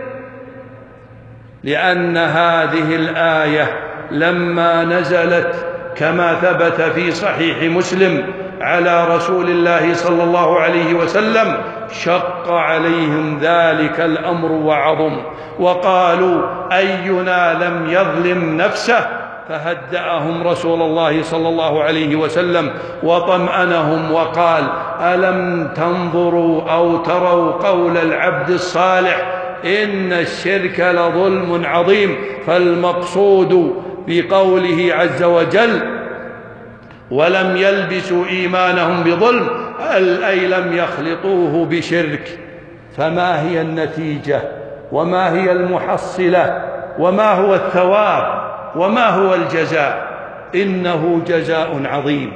لأن هذه الآية لما نزلت كما ثبت في صحيح مسلم على رسول الله صلى الله عليه وسلم شق عليهم ذلك الأمر وعظم، وقالوا أينا لم يظلم نفسه، فهدأهم رسول الله صلى الله عليه وسلم وطمأنهم وقال: ألم تنظروا أو تروا قول العبد الصالح إن الشرك لظلم عظيم. فالمقصود بقوله عز وجل ولم يلبسوا إيمانهم بظلم أي لم يخلطوه بشرك. فما هي النتيجة وما هي المحصلة وما هو الثواب وما هو الجزاء؟ إنه جزاء عظيم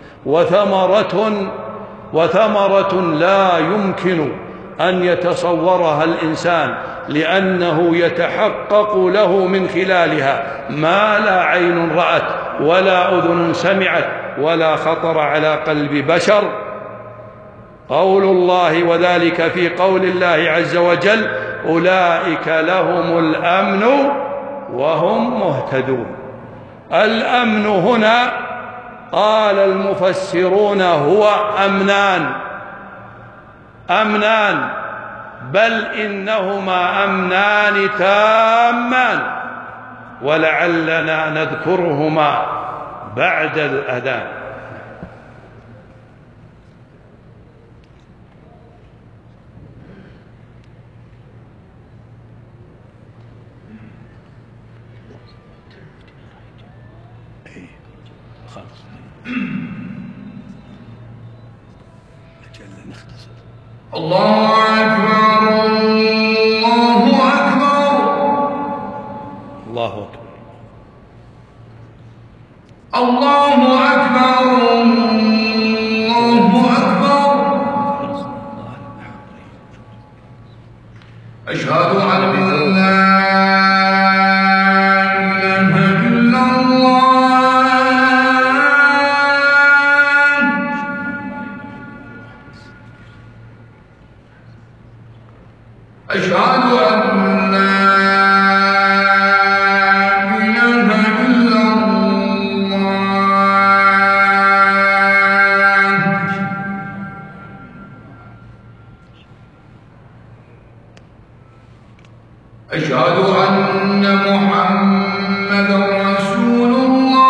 وثمرة لا يمكن أن يتصورها الإنسان، لأنه يتحقق له من خلالها ما لا عين رأت ولا أذن سمعت ولا خطر على قلب بشر. قول الله وذلك في قول الله عز وجل أولئك لهم الأمن وهم مهتدون. الأمن هنا قال المفسرون هو أمنان، بل إنهما أمنان تامان، ولعلنا نذكرهما بعد الأذان. الله أكبر الله أكبر الله أكبر الله أكبر الله أكبر. أشهد أن لا أشهد أن لا إله إلا الله. أشهد أن محمدا رسول الله.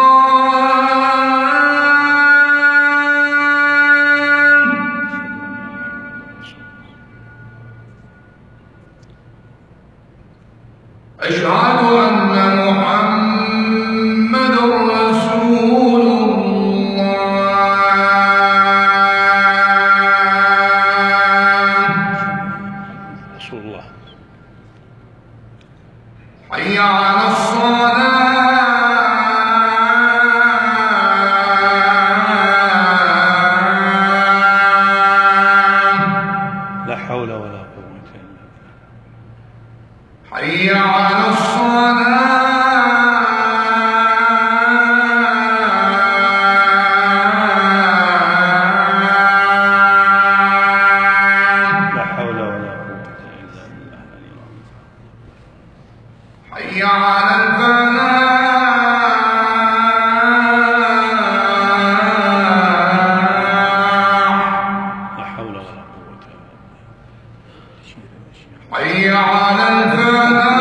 أشهد أن محمدا رسول الله. رسول الله. حي على الصلاة. لا حول ولا قوة إلا بالله. حي على الصلاة. لا حول ولا قوة إلا بالله. حي على الفلاح. لا حول ولا قوة إلا بالله. حي على الفلاح.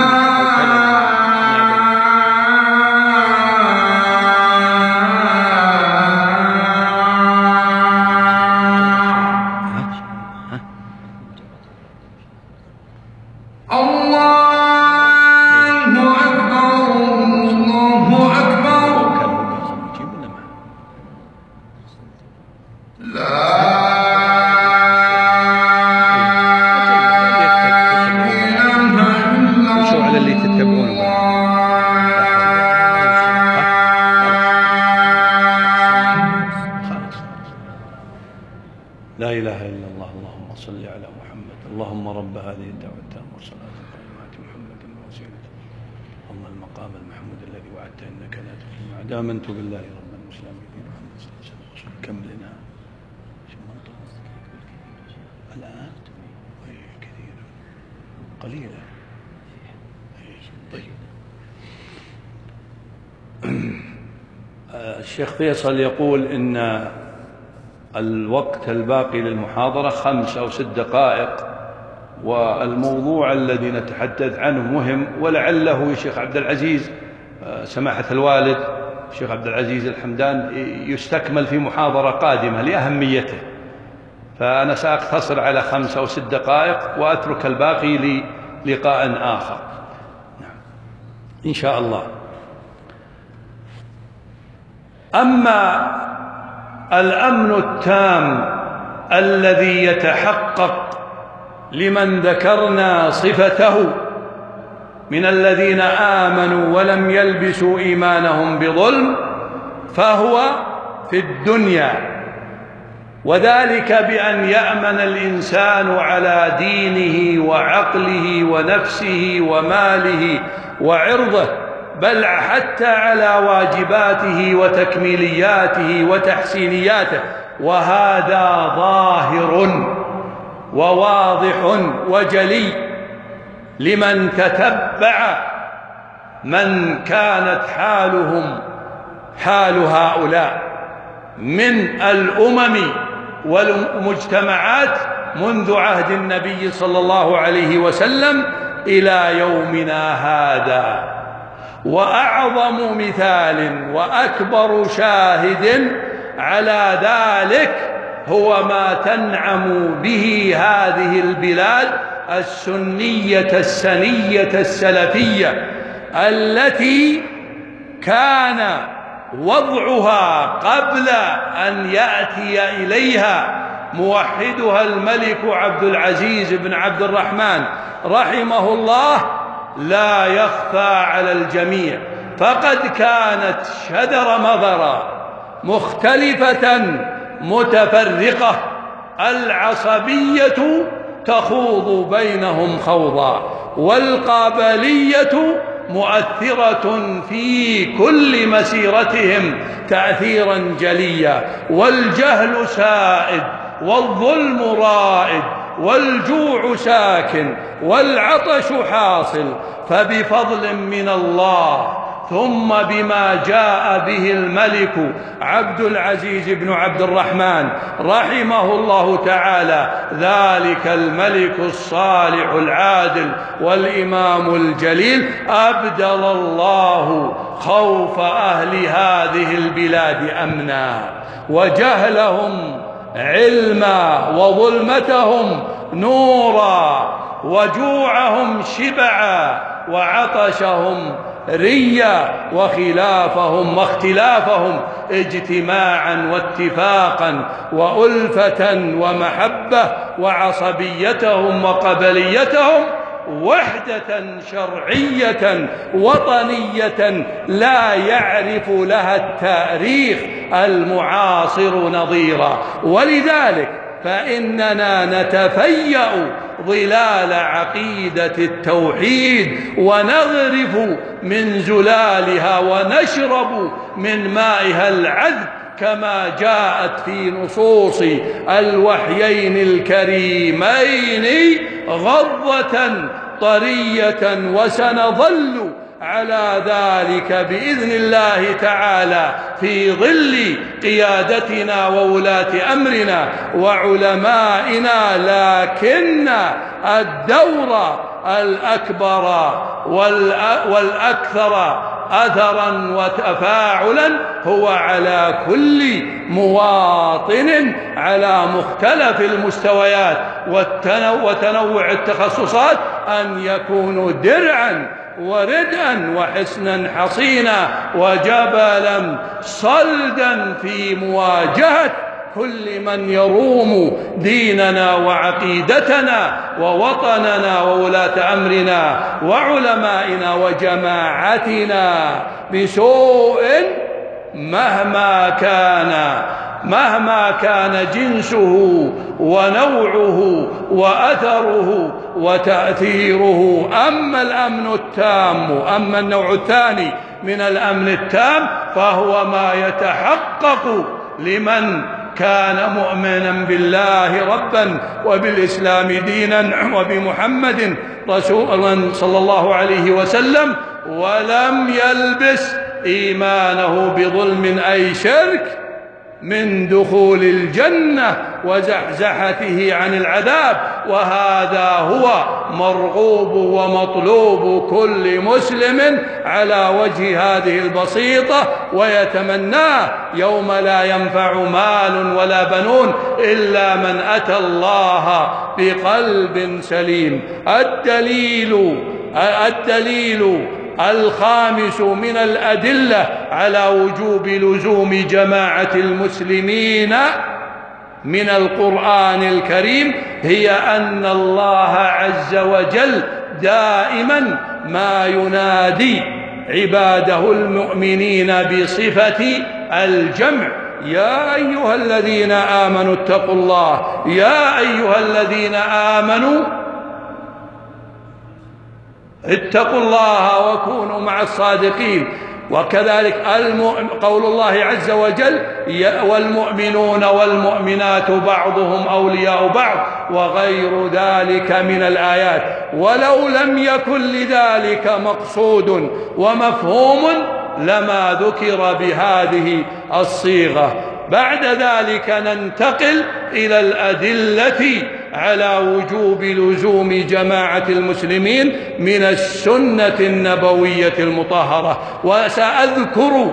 الله أكبر الله أكبر. لا شو على اللي تتبعون لا إله إلا الله. اللهم صل على محمد. اللهم رب هذه الدعوة التامة والصلاة القائمة آت محمد الوسيلة اللهم المقام المحمود الذي وعدته إنك لا تخلف الميعاد. آمنت بالله رب المسلمين محمد صلى الله عليه وسلم. كم لنا الآن كثيرا قليلا. طيب. الشيخ فيصل يقول إن الوقت الباقي للمحاضرة 5 أو 6 دقائق، والموضوع الذي نتحدث عنه مهم، ولعله الشيخ عبد العزيز سماحة الوالد الشيخ عبد العزيز الحمدان يستكمل في محاضرة قادمة لأهميته، فأنا سأقتصر على 5 أو 6 دقائق وأترك الباقي لقاء آخر إن شاء الله. أما الأمن التام الذي يتحقق لمن ذكرنا صفته من الذين آمنوا ولم يلبسوا إيمانهم بظلم فهو في الدنيا، وذلك بأن يأمن الإنسان على دينه وعقله ونفسه وماله وعرضه، بل حتى على واجباته وتكميلياته وتحسينياته، وهذا ظاهر وواضح وجلي لمن تتبع من كانت حالهم حال هؤلاء من الأمم والمجتمعات منذ عهد النبي صلى الله عليه وسلم إلى يومنا هذا. وأعظم مثال وأكبر شاهد على ذلك هو ما تنعم به هذه البلاد السنية السنية السلفية التي كان وضعها قبل أن يأتي إليها موحدها الملك عبد العزيز بن عبد الرحمن رحمه الله لا يخفى على الجميع، فقد كانت شذر مضرا مختلفة متفرقة، العصبية تخوض بينهم خوضا، والقابلية مؤثرة في كل مسيرتهم تأثيرا جليا، والجهل سائد والظلم رائد والجوع ساكن والعطش حاصل، فبفضل من الله ثم بما جاء به الملك عبد العزيز بن عبد الرحمن رحمه الله تعالى، ذلك الملك الصالح العادل والإمام الجليل، أبدل الله خوف أهل هذه البلاد أمنا، وجهلهم علما، وظلمتهم نورا، وجوعهم شبعا، وعطشهم ريا، وخلافهم واختلافهم اجتماعا واتفاقا وألفة ومحبة، وعصبيتهم وقبليتهم وحدة شرعية وطنية لا يعرف لها التاريخ المعاصر نظيرا. ولذلك فإننا نتفيأ ظلال عقيدة التوحيد ونغرف من زلالها ونشرب من مائها العذب، كما جاءت في نصوص الوحيين الكريمين غضة طرية، وسنظل على ذلك بإذن الله تعالى في ظل قيادتنا وولاة أمرنا وعلمائنا. لكن الدور الأكبر والأكثر أثرا وتفاعلا هو على كل مواطن على مختلف المستويات وتنوع التخصصات أن يكونوا درعا وردءا وحصنا حصينا وجبلا صلدا في مواجهة كل من يروم ديننا وعقيدتنا ووطننا وولاة أمرنا وعلمائنا وجماعتنا بسوء مهما كان جنسه ونوعه وأثره وتأثيره. أما الأمن التام، أما النوع الثاني من الأمن التام، فهو ما يتحقق لمن كان مؤمنا بالله ربا وبالإسلام دينا وبمحمد رسولا صلى الله عليه وسلم، ولم يلبس إيمانه بظلم أي شرك، من دخول الجنة وزحزحته عن العذاب، وهذا هو مرغوب ومطلوب كل مسلم على وجه هذه البسيطة، ويتمناه يوم لا ينفع مال ولا بنون إلا من أتى الله بقلب سليم. الدليل الخامس من الأدلة على وجوب لزوم جماعة المسلمين من القرآن الكريم هي أن الله عز وجل دائما ما ينادي عباده المؤمنين بصفة الجمع: يا أيها الذين آمنوا اتقوا الله، يا أيها الذين آمنوا اتقوا الله وكونوا مع الصادقين. وكذلك قول الله عز وجل: والمؤمنون والمؤمنات بعضهم أولياء بعض، وغير ذلك من الآيات. ولو لم يكن لذلك مقصود ومفهوم لما ذكر بهذه الصيغة. بعد ذلك ننتقل إلى الأدلة على وجوب لزوم جماعة المسلمين من السنة النبوية المطهرة، وسأذكر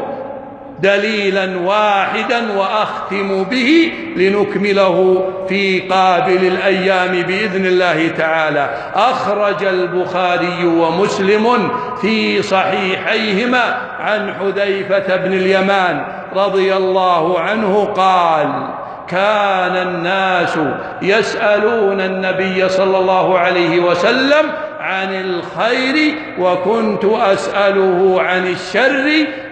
دليلا واحدا وأختم به لنكمله في قابل الأيام بإذن الله تعالى. أخرج البخاري ومسلم في صحيحيهما عن حذيفة بن اليمان رضي الله عنه قال: كان الناس يسألون النبي صلى الله عليه وسلم عن الخير، وكنت أسأله عن الشر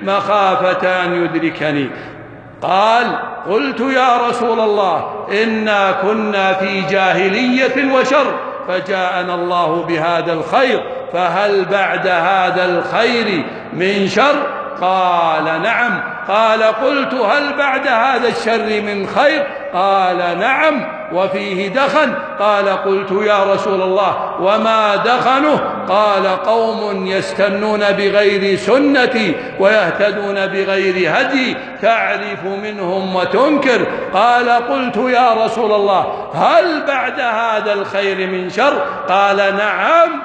مخافة أن يدركني. قال: قلت يا رسول الله إنا كنا في جاهلية وشر، فجاءنا الله بهذا الخير، فهل بعد هذا الخير من شر؟ قال: نعم. قال: قلت: هل بعد هذا الشر من خير؟ قال: نعم، وفيه دخن. قال: قلت يا رسول الله وما دخنه؟ قال: قوم يستنون بغير سنتي ويهتدون بغير هدي، تعرف منهم وتنكر. قال: قلت يا رسول الله هل بعد هذا الخير من شر؟ قال: نعم،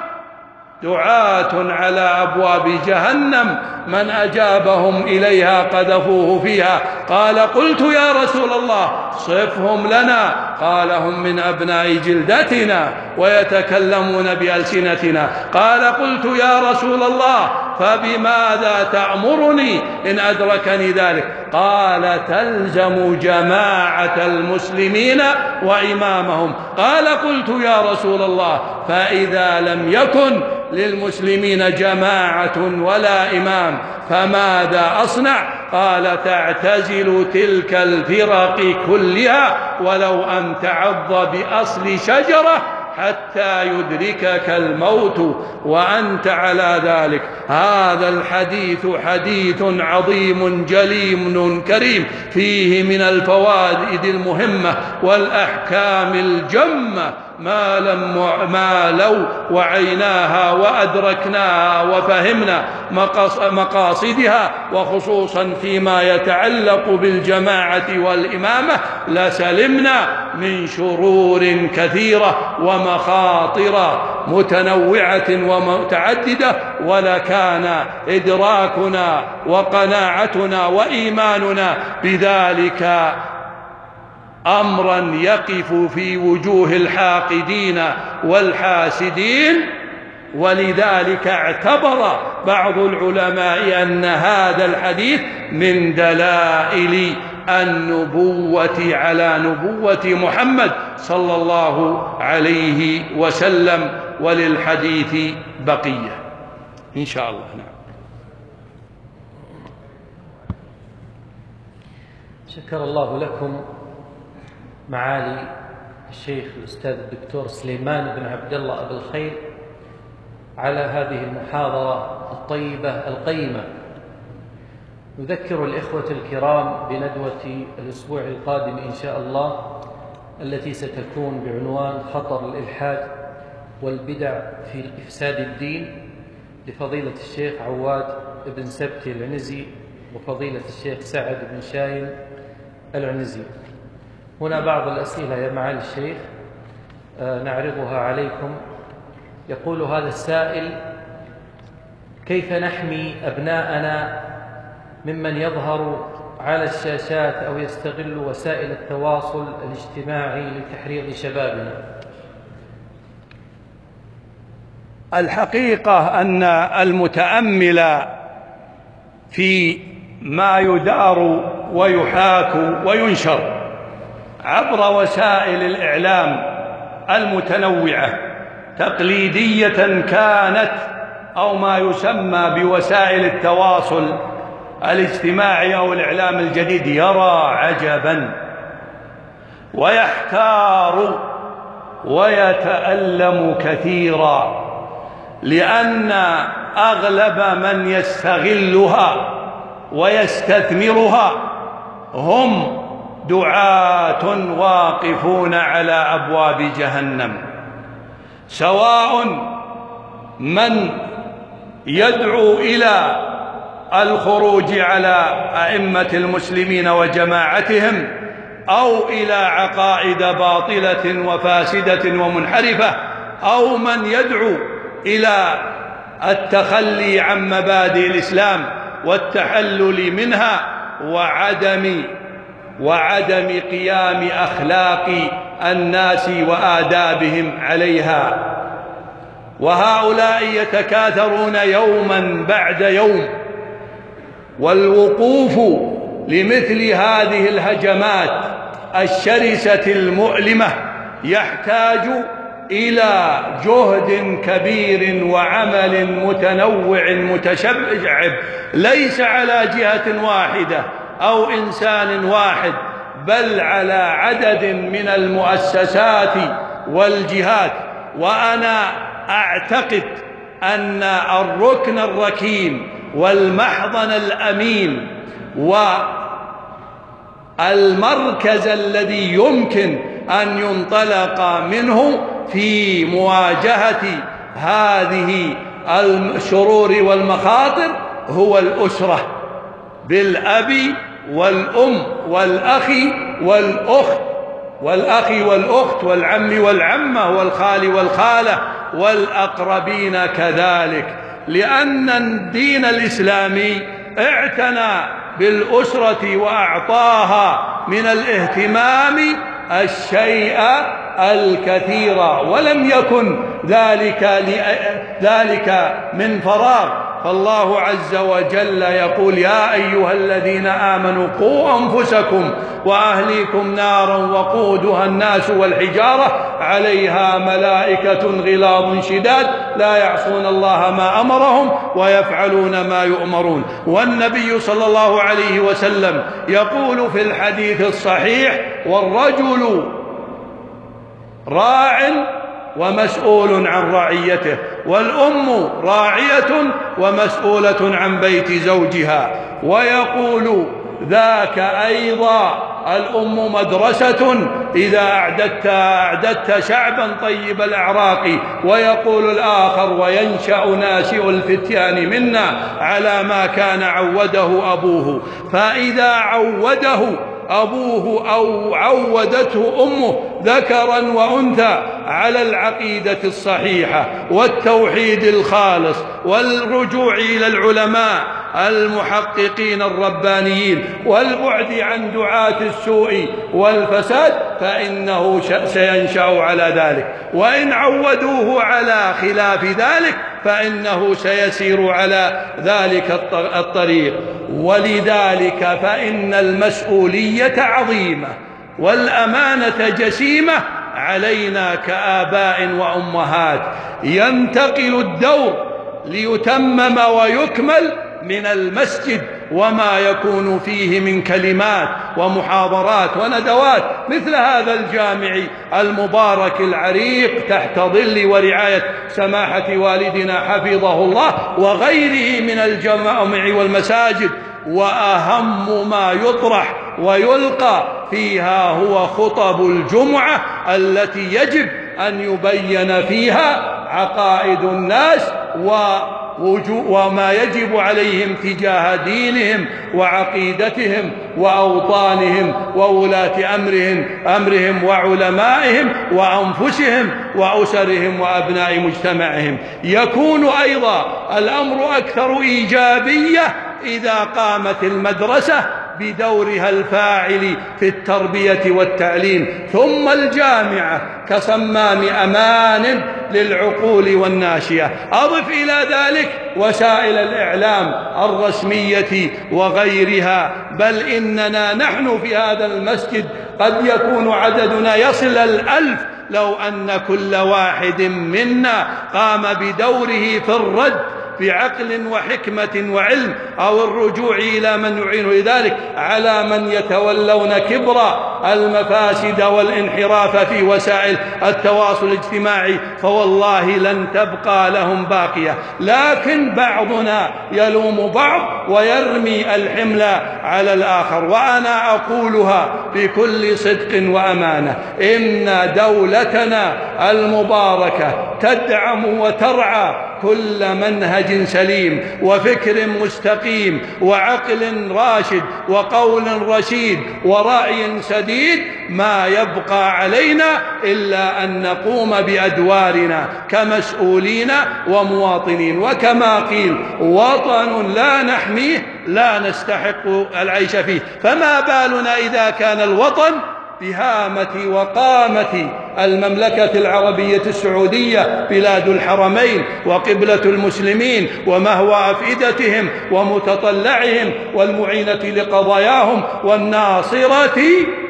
دعاة على أبواب جهنم من أجابهم إليها قذفوه فيها. قال: قلت يا رسول الله صفهم لنا. قال: هم من أبناء جلدتنا ويتكلمون بألسنتنا. قال: قلت يا رسول الله فبماذا تأمرني إن أدركني ذلك؟ قال: تلزم جماعة المسلمين وإمامهم. قال: قلت يا رسول الله فإذا لم يكن للمسلمين جماعة ولا إمام فماذا أصنع؟ قال: تعتزل تلك الفرق كلها ولو أن تعض بأصل شجرة حتى يدركك الموت وأنت على ذلك. هذا الحديث حديث عظيم جليل كريم، فيه من الفوائد المهمة والأحكام الجمة ما لو وعيناها وأدركناها وفهمنا مقاصدها، وخصوصا فيما يتعلق بالجماعة والإمامة، لسلمنا من شرور كثيرة ومخاطر متنوعة ومتعددة، ولكان إدراكنا وقناعتنا وإيماننا بذلك أمرا يقف في وجوه الحاقدين والحاسدين. ولذلك اعتبر بعض العلماء أن هذا الحديث من دلائل النبوة على نبوة محمد صلى الله عليه وسلم، وللحديث بقية إن شاء الله. نعم. شكر الله لكم معالي الشيخ الأستاذ الدكتور سليمان بن عبد الله أبو الخير على هذه المحاضرة الطيبة القيمة. نذكر الإخوة الكرام بندوة الأسبوع القادم إن شاء الله التي ستكون بعنوان خطر الإلحاد والبدع في إفساد الدين، لفضيلة الشيخ عواد بن سبتي العنزي وفضيلة الشيخ سعد بن شاين العنزي. هنا بعض الأسئلة يا معالي الشيخ نعرضها عليكم. يقول هذا السائل: كيف نحمي أبناءنا ممن يظهر على الشاشات أو يستغل وسائل التواصل الاجتماعي لتحريض شبابنا؟ الحقيقة أن المتأمل في ما يدار ويحاك وينشر عبر وسائل الإعلام المتنوعة تقليدية كانت أو ما يسمى بوسائل التواصل الاجتماعي أو الإعلام الجديد، يرى عجبا ويحتار ويتألم كثيرا، لأن أغلب من يستغلها ويستثمرها هم دعاة واقفون على أبواب جهنم، سواء من يدعو إلى الخروج على أئمة المسلمين وجماعتهم أو إلى عقائد باطلة وفاسدة ومنحرفة، أو من يدعو إلى التخلي عن مبادئ الإسلام والتحلل منها وعدم قيام أخلاق الناس وآدابهم عليها. وهؤلاء يتكاثرون يوما بعد يوم، والوقوف لمثل هذه الهجمات الشرسة المؤلمة يحتاج إلى جهد كبير وعمل متنوع متشعب، ليس على جهة واحدة أو إنسان واحد، بل على عدد من المؤسسات والجهات. وأنا أعتقد أن الركن الركين والمحضن الأمين والمركز الذي يمكن أن ينطلق منه في مواجهة هذه الشرور والمخاطر هو الأسرة، بالأب والأم والأخ والأخت والعم والعمة والخال والخالة والأقربين كذلك، لأن الدين الإسلامي اعتنى بالأسرة وأعطاها من الاهتمام الشيء الكثير، ولم يكن ذلك من فراغ. فالله عز وجل يقول: يا أيها الذين آمنوا قوا أنفسكم وأهليكم نارا وقودها الناس والحجارة عليها ملائكة غلاظ شداد لا يعصون الله ما أمرهم ويفعلون ما يؤمرون. والنبي صلى الله عليه وسلم يقول في الحديث الصحيح: والرجل راع ومسؤول عن رعيته، والأم راعية ومسؤولة عن بيت زوجها. ويقول ذاك أيضا: الأم مدرسة إذا أعددت شعبا طيب الأعراق. ويقول الآخر: وينشأ ناشئ الفتيان منا على ما كان عوده أبوه. فإذا عوده أبوه أو عودته أمه ذكرا وأنثى على العقيدة الصحيحة والتوحيد الخالص والرجوع إلى العلماء المحققين الربانيين والبعد عن دعاة السوء والفساد، فإنه سينشأ على ذلك. وإن عودوه على خلاف ذلك فإنه سيسير على ذلك الطريق. ولذلك فإن المسؤولية عظيمة والأمانة جسيمة علينا كآباء وأمهات. ينتقل الدور ليتمم ويكمل من المسجد وما يكون فيه من كلمات ومحاضرات وندوات مثل هذا الجامع المبارك العريق تحت ظل ورعاية سماحة والدنا حفظه الله وغيره من الجوامع والمساجد. وأهم ما يطرح ويلقى فيها هو خطب الجمعة التي يجب أن يبين فيها عقائد الناس وما يجب عليهم تجاه دينهم وعقيدتهم وأوطانهم وولاة أمرهم وعلمائهم وأنفسهم وأسرهم وأبناء مجتمعهم. يكون أيضا الأمر أكثر إيجابية إذا قامت المدرسة بدورها الفاعل في التربية والتعليم، ثم الجامعة كصمام أمان للعقول والناشئة. أضف إلى ذلك وسائل الإعلام الرسمية وغيرها، بل إننا نحن في هذا المسجد قد يكون عددنا يصل 1000 لو أن كل واحد منا قام بدوره في الرد بعقل وحكمة وعلم، أو الرجوع إلى من يعين لذلك على من يتولون كبر المفاسد والانحراف في وسائل التواصل الاجتماعي، فوالله لن تبقى لهم باقية. لكن بعضنا يلوم بعض ويرمي الحمل على الآخر، وأنا أقولها بكل صدق وأمانة: إن دولتنا المباركة تدعم وترعى كل منهج سليم وفكر مستقيم وعقل راشد وقول رشيد ورأي سديد. ما يبقى علينا إلا أن نقوم بأدوارنا كمسؤولين ومواطنين، وكما قيل: وطن لا نحميه لا نستحق العيش فيه. فما بالنا إذا كان الوطن بهامة وقامة المملكة العربية السعودية بلاد الحرمين وقبلة المسلمين ومهوى أفئدتهم ومتطلعهم والمعينة لقضاياهم والناصرة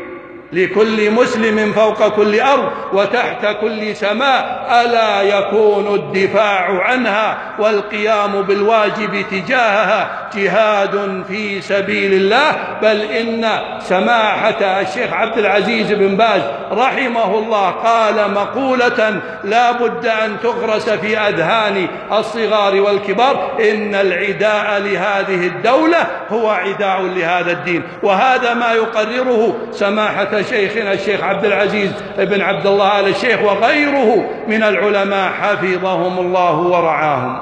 لكل مسلم فوق كل أرض وتحت كل سماء، ألا يكون الدفاع عنها والقيام بالواجب تجاهها جهاد في سبيل الله؟ بل إن سماحة الشيخ عبد العزيز بن باز رحمه الله قال مقولة لا بد أن تغرس في أذهان الصغار والكبار: إن العداء لهذه الدولة هو عداء لهذا الدين. وهذا ما يقرره سماحة شيخنا الشيخ عبد العزيز بن عبد الله آل الشيخ وغيره من العلماء حفظهم الله ورعاهم.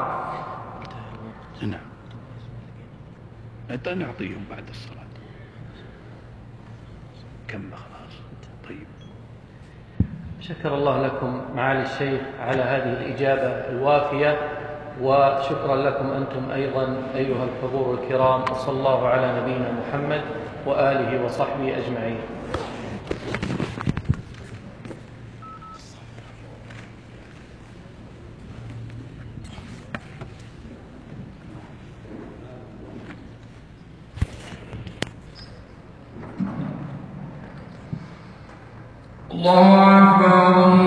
نعم، نعطيهم بعد الصلاة. كم خلاص؟ طيب. شكر الله لكم معالي الشيخ على هذه الإجابة الوافية، وشكرا لكم أنتم أيضا أيها الحضور الكرام، وصلى الله على نبينا محمد وآله وصحبه أجمعين. الله أكبر.